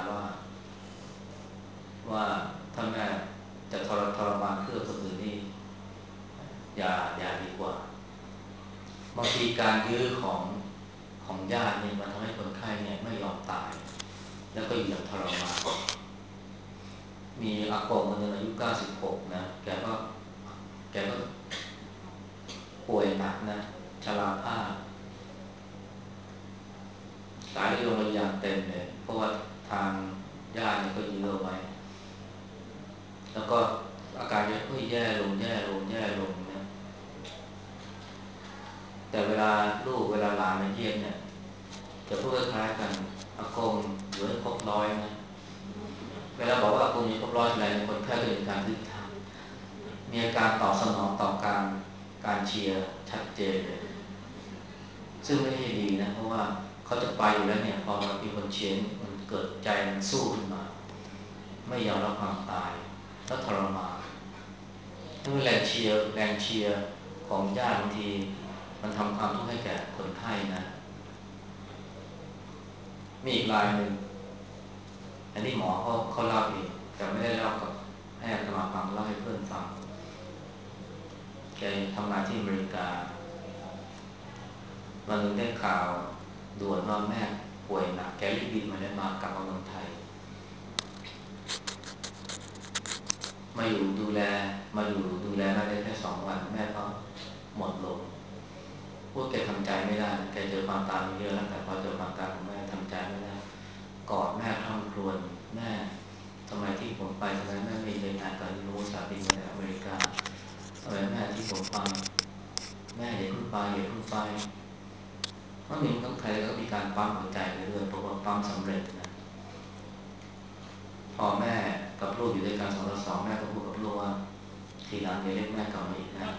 ว่าถ้าแม่จะทรมานเพื่อคนอื่นนี่อย่าดีกว่าบางทีการยื้อของญาติเนี่ยมันทำให้คนไข้เนี่ยไม่ยอมตายแล้วก็อยู่อย่างทรมานมีอากงคนหนึ่งอายุ96นะแกก็ป่วยหนักนะชราภาพสายโรงพยาบาลเต็มเลยเพราะว่าทางญาติเนี่ยก็ยื้อเอาไว้แล้วก็อาการก็แย่ลงนะแต่เวลาลูกเวลาหลานมาเยี่ยมเนี่ยจะพูดคล้ายๆกันอากงอยู่ให้ครบ100นะเวลาบอกว่าอากงอยู่ครบ100อะไรคนไข้ก็มีการทึกทักมีอาการตอบสนองต่อการเชียร์ชัดเจนเลยซึ่งไม่ใช่ดีนะเพราะว่าเขาจะไปอยู่แล้วเนี่ยพอมามีคนเชียร์มันเกิดใจมันสู้ขึ้นมาไม่ยอมรับความตายแล้วทรมานถ้าแรงเชียร์ของญาติบางทีมันทำความทุกข์ให้แก่คนไข้นะมีอีกรายหนึ่งอันนี้หมอเขาเล่าเองแต่ไม่ได้เล่ากับให้อาตมาฟังเล่าให้เพื่อนฟังแกทำงานที่อเมริกาวันหนึ่งได้ข่าวด่วนว่าแม่ป่วยหนักแกรีบบินมาเลยมากลับมาเมืองไทยมาอยู่ดูแลแม่ได้แค่2 วันแม่ก็หมดลมพวกแกทำใจไม่ได้แกเจอความตายมาเยอะแล้วแต่พอเจอความตายของแม่ทำใจไม่ได้กอดแม่คร่ำครวญแม่ทำไมที่ผมไปทำไมแม่ไม่เคยงานการรู้สาบินมาจากอเมริกาทำไมแม่ที่ผมไปแม่อย่าเพิ่งไปเพราะหนึ่งต้องใครก็มีการปั๊มหัวใจไปเรื่อยเพราะว่าปั๊มสำเร็จนะพอแม่กับลูกอยู่ด้วยกัน2 ต่อ 2แม่ก็พูดกับลูกว่าทีหลังอย่าเรียกแม่กลับมาอีกนะ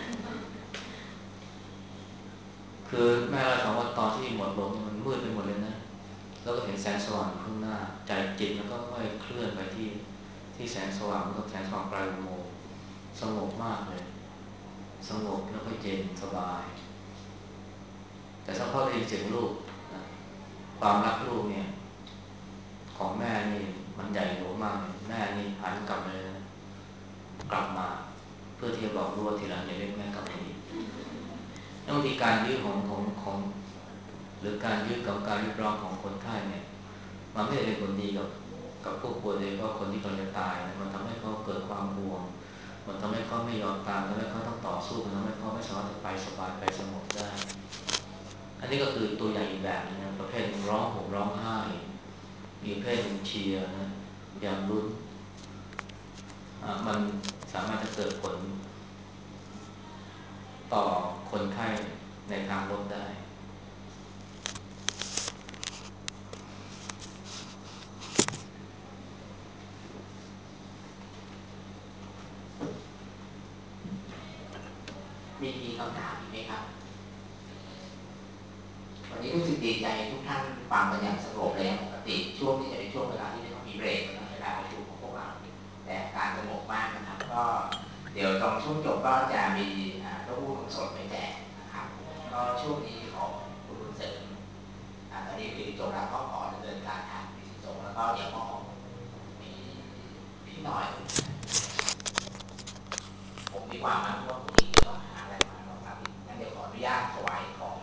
คือแม่เราถามว่าตอนที่หมดลมมันมืดไปหมดเลยนะแล้วก็เห็นแสงสว่างอยู่ข้างหน้าใจจิตมันก็ค่อยเคลื่อนไปที่แสงสว่างมันก็แสงสว่างปลายอุโมงค์สงบมากเลยสงบแล้วก็เย็นสบายแต่ถ้าพ่อได้ยินเสียงลูกนะความรักลูกเนี่ยของแม่นี่มันใหญ่หลวงมากเลยแม่นี่หันกลับเลยนะกลับมาเพื่อที่จะบอกลูกว่าทีหลังอย่าเรียกแม่กลับมาอีกแล้วบางทีการยื้อของหรือการยื้อกับการเรียกร้องของคนไข้เนี่ยมันไม่ได้เป็นผลดีกับผู้ป่วยเลยเพราะคนที่กำลังจะตายนะมันทำให้เขาเกิดความห่วงมันทำให้เขาไม่ยอมตามทำให้เขาต้องต่อสู้มันทำให้เขาไม่สามารถจะไปสบายไปสงบได้อันนี้ก็คือตัวอย่างอีกแบบนึงนะประเภทร้องห่มร้องไห้มีประเภทเชียร์นะอย่างรุนมันสามารถจะเกิดผลต่อคนไข้ในทางลบได้มีคำถามอีกไหมครับวันนี้รู้สึกดีใจทุกท่านฟังกันอย่างสงบเลยปกติช่วงที่จะเป็นช่วงเวลาที่จะต้องมีเบรกในเวลาประชุมของพวกเราแต่การสงบมากนะครับก็เดี๋ยวตอนช่วงจบก็จะมีเต้าหู้นมสดไปแจกนะครับก็ช่วงนี้ของคุณบุญเสริมตอนนี้คือจบแล้วก็ขอดำเนินการทางพิธีสงฆ์แล้วก็เดี๋ยวก็มีพี่หน่อยผมมีความมั่นว่าคุณอีกจะต้องหาอะไรมาลองรับงั้นเดี๋ยวขออนุญาตถวายของ